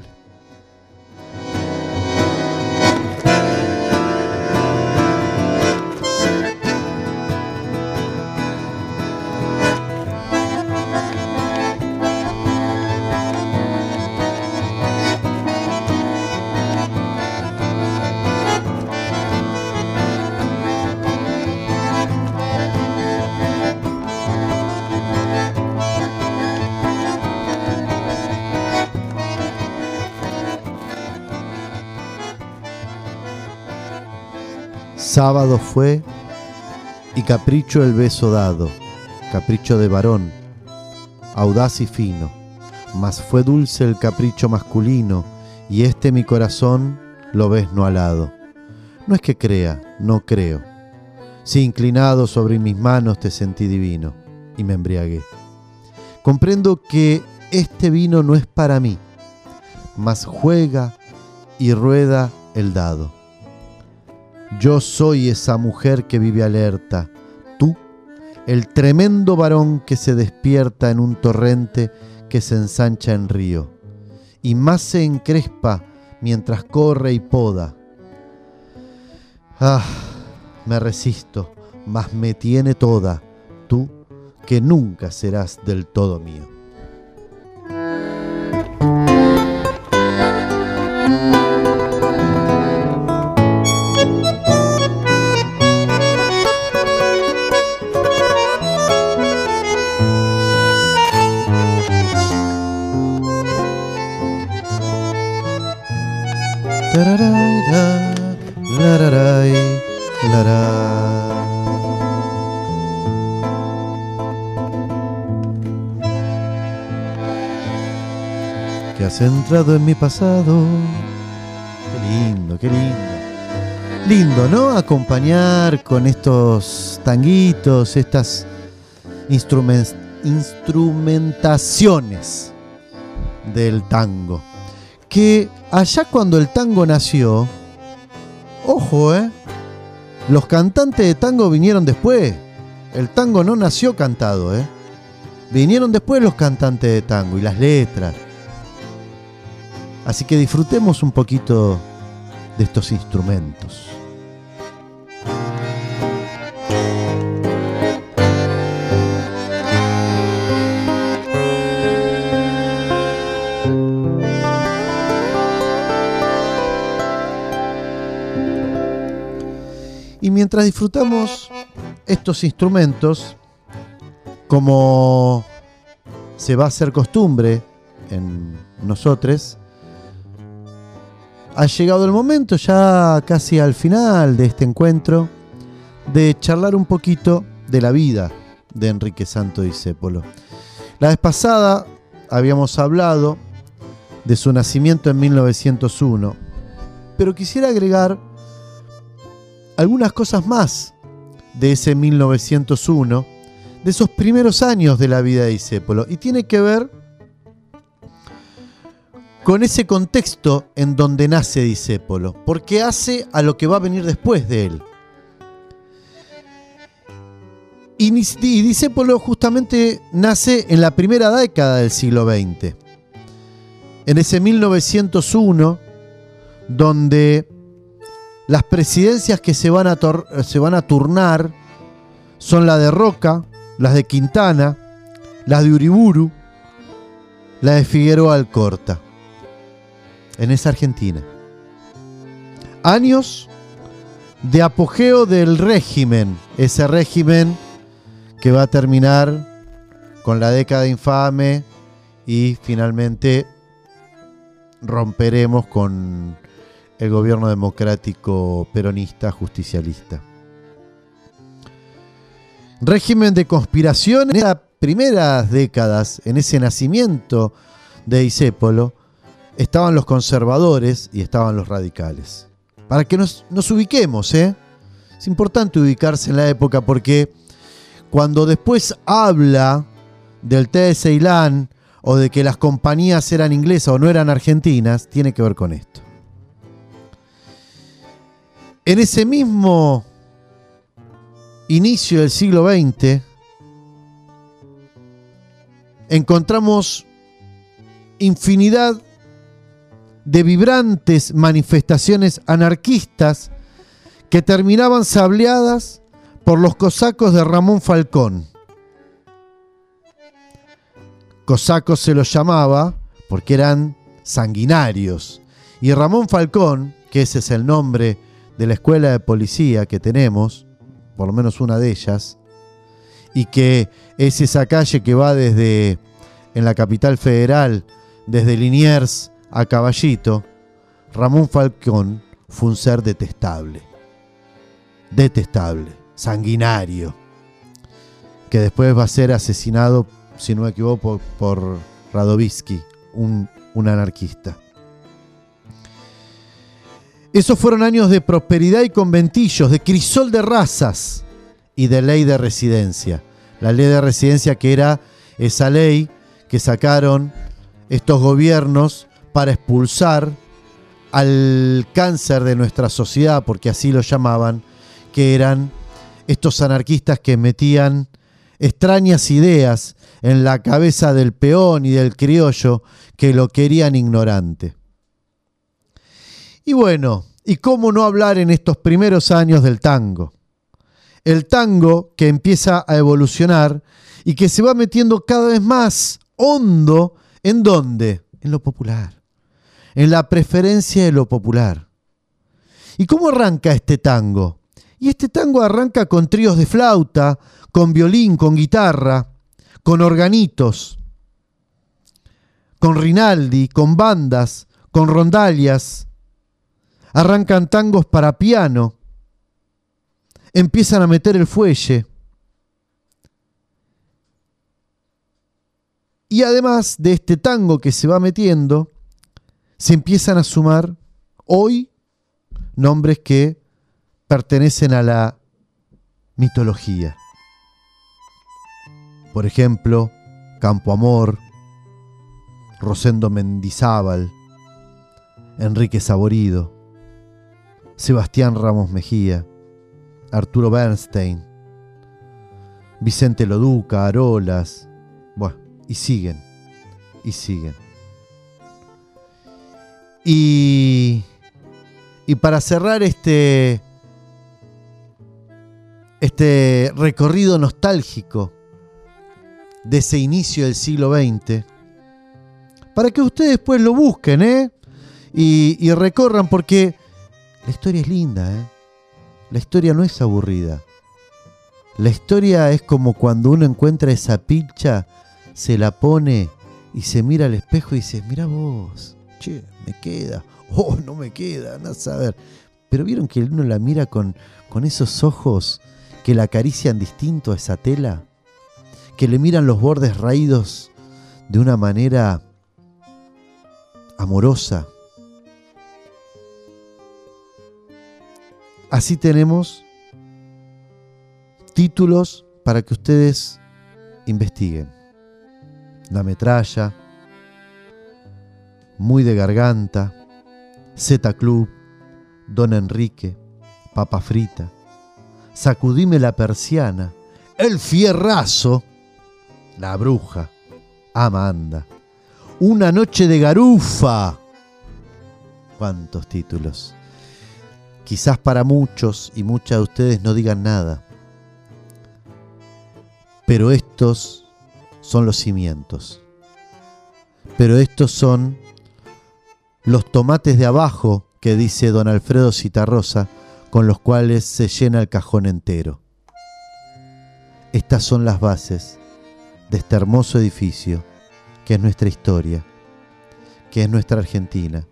Sábado fue y capricho el beso dado, capricho de varón, audaz y fino, mas fue dulce el capricho masculino, y este mi corazón lo ves no alado. No es que crea, no creo, si inclinado sobre mis manos te sentí divino, y me embriagué. Comprendo que este vino no es para mí, mas juega y rueda el dado. Yo soy esa mujer que vive alerta, tú, el tremendo varón que se despierta en un torrente que se ensancha en río, y más se encrespa mientras corre y poda. Ah, me resisto, mas me tiene toda, tú, que nunca serás del todo mío. vida. Que has entrado en mi pasado. Qué lindo, qué lindo. Lindo, ¿no? Acompañar con estos tanguitos, estas instrument- instrumentaciones del tango. Que allá cuando el tango nació, ojo, ¿eh? Los cantantes de tango vinieron después. El tango no nació cantado, ¿eh? Vinieron después los cantantes de tango y las letras. Así que disfrutemos un poquito de estos instrumentos. Y mientras disfrutamos estos instrumentos, como se va a hacer costumbre en nosotros, ha llegado el momento, ya casi al final de este encuentro, de charlar un poquito de la vida de Enrique Santos Discépolo. La vez pasada habíamos hablado de su nacimiento en mil novecientos uno, pero quisiera agregar algunas cosas más de ese mil novecientos uno, de esos primeros años de la vida de Discépolo, y tiene que ver con ese contexto en donde nace Discépolo, porque hace a lo que va a venir después de él. Y Discépolo justamente nace en la primera década del siglo veinte, en ese mil novecientos uno, donde las presidencias que se van a, tor- se van a turnar son la de Roca, las de Quintana, las de Uriburu, la de Figueroa Alcorta, en esa Argentina. Años de apogeo del régimen, ese régimen que va a terminar con la década infame y finalmente romperemos con el gobierno democrático peronista justicialista. Régimen de conspiración. En esas primeras décadas, en ese nacimiento de Discépolo, estaban los conservadores y estaban los radicales. Para que nos, nos ubiquemos, ¿eh? Es importante ubicarse en la época, porque cuando después habla del té de Ceilán o de que las compañías eran inglesas o no eran argentinas, tiene que ver con esto. En ese mismo inicio del siglo veinte encontramos infinidad de vibrantes manifestaciones anarquistas que terminaban sableadas por los cosacos de Ramón Falcón. Cosacos se los llamaba porque eran sanguinarios. Y Ramón Falcón, que ese es el nombre de la escuela de policía que tenemos, por lo menos una de ellas, y que es esa calle que va desde, en la capital federal, desde Liniers a Caballito. Ramón Falcón fue un ser detestable, detestable, sanguinario, que después va a ser asesinado, si no me equivoco, por, por Radovisky, un, un anarquista. Esos fueron años de prosperidad y conventillos, de crisol de razas y de ley de residencia. La ley de residencia, que era esa ley que sacaron estos gobiernos para expulsar al cáncer de nuestra sociedad, porque así lo llamaban, que eran estos anarquistas que metían extrañas ideas en la cabeza del peón y del criollo que lo querían ignorante. Y bueno, ¿y cómo no hablar en estos primeros años del tango? El tango que empieza a evolucionar y que se va metiendo cada vez más hondo, ¿en dónde? En lo popular, en la preferencia de lo popular. ¿Y cómo arranca este tango? Y este tango arranca con tríos de flauta, con violín, con guitarra, con organitos, con Rinaldi, con bandas, con rondallas. Arrancan tangos para piano. empiezan a meter el fuelle. Y además de este tango que se va metiendo, se empiezan a sumar hoy nombres que pertenecen a la mitología. Por ejemplo, Campo Amor, Rosendo Mendizábal, Enrique Saborido, Sebastián Ramos Mejía, Arturo Bernstein, Vicente Loduca, Arolas, bueno, y siguen, y siguen. Y, y para cerrar este, este recorrido nostálgico de ese inicio del siglo veinte, para que ustedes después lo busquen, ¿eh? Y, y recorran, porque la historia es linda, ¿eh? La historia no es aburrida. La historia es como cuando uno encuentra esa pilcha, se la pone y se mira al espejo y dice, mira vos, che, me queda, oh, no me queda, no saber. Pero vieron que uno la mira con, con esos ojos que la acarician distinto a esa tela, que le miran los bordes raídos de una manera amorosa. Así tenemos títulos para que ustedes investiguen. La Metralla, Muy de Garganta, Z Club, Don Enrique, Papa Frita, Sacudime la Persiana, El Fierrazo, La Bruja, Amanda, Una Noche de Garufa. ¿Cuántos títulos? Quizás para muchos y muchas de ustedes no digan nada, pero estos son los cimientos. Pero estos son los tomates de abajo que dice don Alfredo Citarrosa, con los cuales se llena el cajón entero. Estas son las bases de este hermoso edificio que es nuestra historia, que es nuestra Argentina,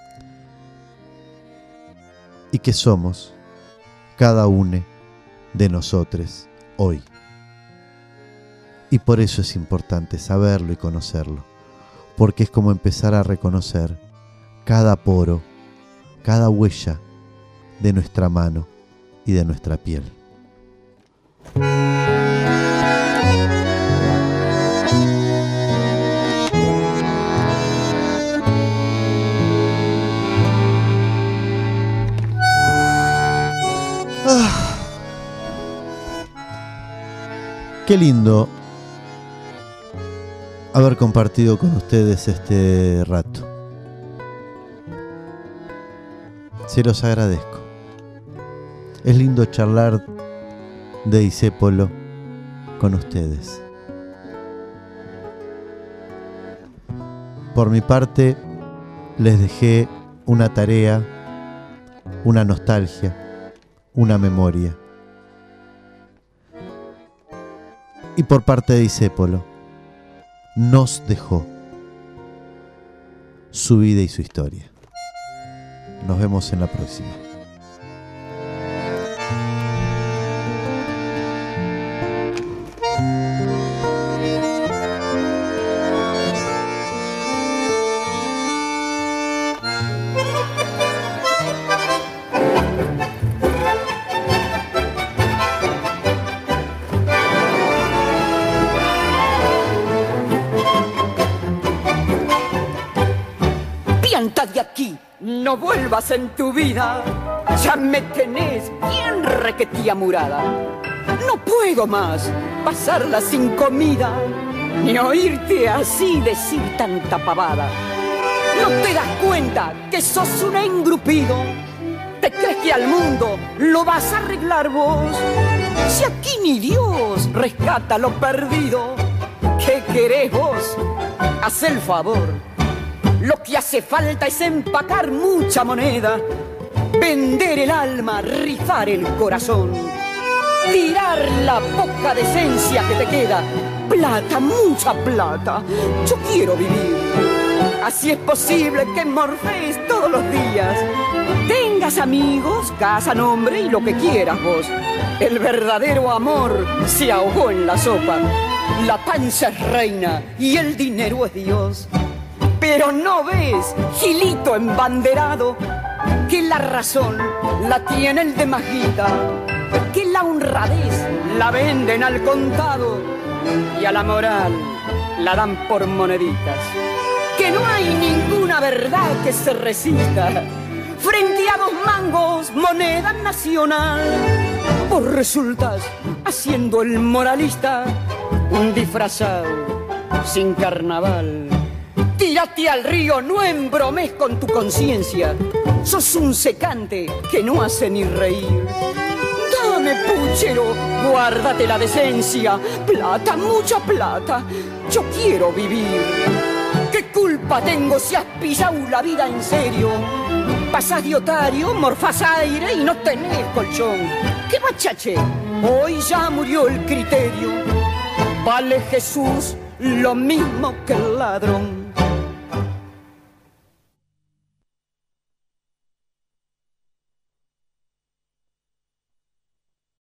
y que somos cada uno de nosotros hoy. Y por eso es importante saberlo y conocerlo, porque es como empezar a reconocer cada poro, cada huella de nuestra mano y de nuestra piel. Ah, qué lindo haber compartido con ustedes este rato. Se los agradezco. Es lindo charlar de Discépolo con ustedes. Por mi parte, les dejé una tarea, una nostalgia, una memoria. Y por parte de Discépolo, nos dejó su vida y su historia. Nos vemos en la próxima. De aquí, no vuelvas en tu vida, ya me tenés bien requetía murada. No puedo más pasarla sin comida, ni oírte así decir tanta pavada. ¿No te das cuenta que sos un engrupido? ¿Te crees que al mundo lo vas a arreglar vos? Si aquí ni Dios rescata lo perdido, ¿qué querés vos? Haz el favor. Lo que hace falta es empacar mucha moneda, vender el alma, rifar el corazón, tirar la poca decencia que te queda. Plata, mucha plata, yo quiero vivir. Así es posible que morfees todos los días, tengas amigos, casa, nombre y lo que quieras vos. El verdadero amor se ahogó en la sopa. La panza es reina y el dinero es Dios. Pero no ves, Gilito embanderado, que la razón la tiene el de Majita, que la honradez la venden al contado y a la moral la dan por moneditas. Que no hay ninguna verdad que se resista frente a dos mangos, moneda nacional. Vos resultas haciendo el moralista, un disfrazado sin carnaval. Tírate al río, no embromes con tu conciencia. Sos un secante que no hace ni reír. Dame, puchero, guárdate la decencia. Plata, mucha plata, yo quiero vivir. ¿Qué culpa tengo si has pisado la vida en serio? Pasás de otario, morfás aire y no tenés colchón. ¿Qué machache? Hoy ya murió el criterio. Vale Jesús lo mismo que el ladrón.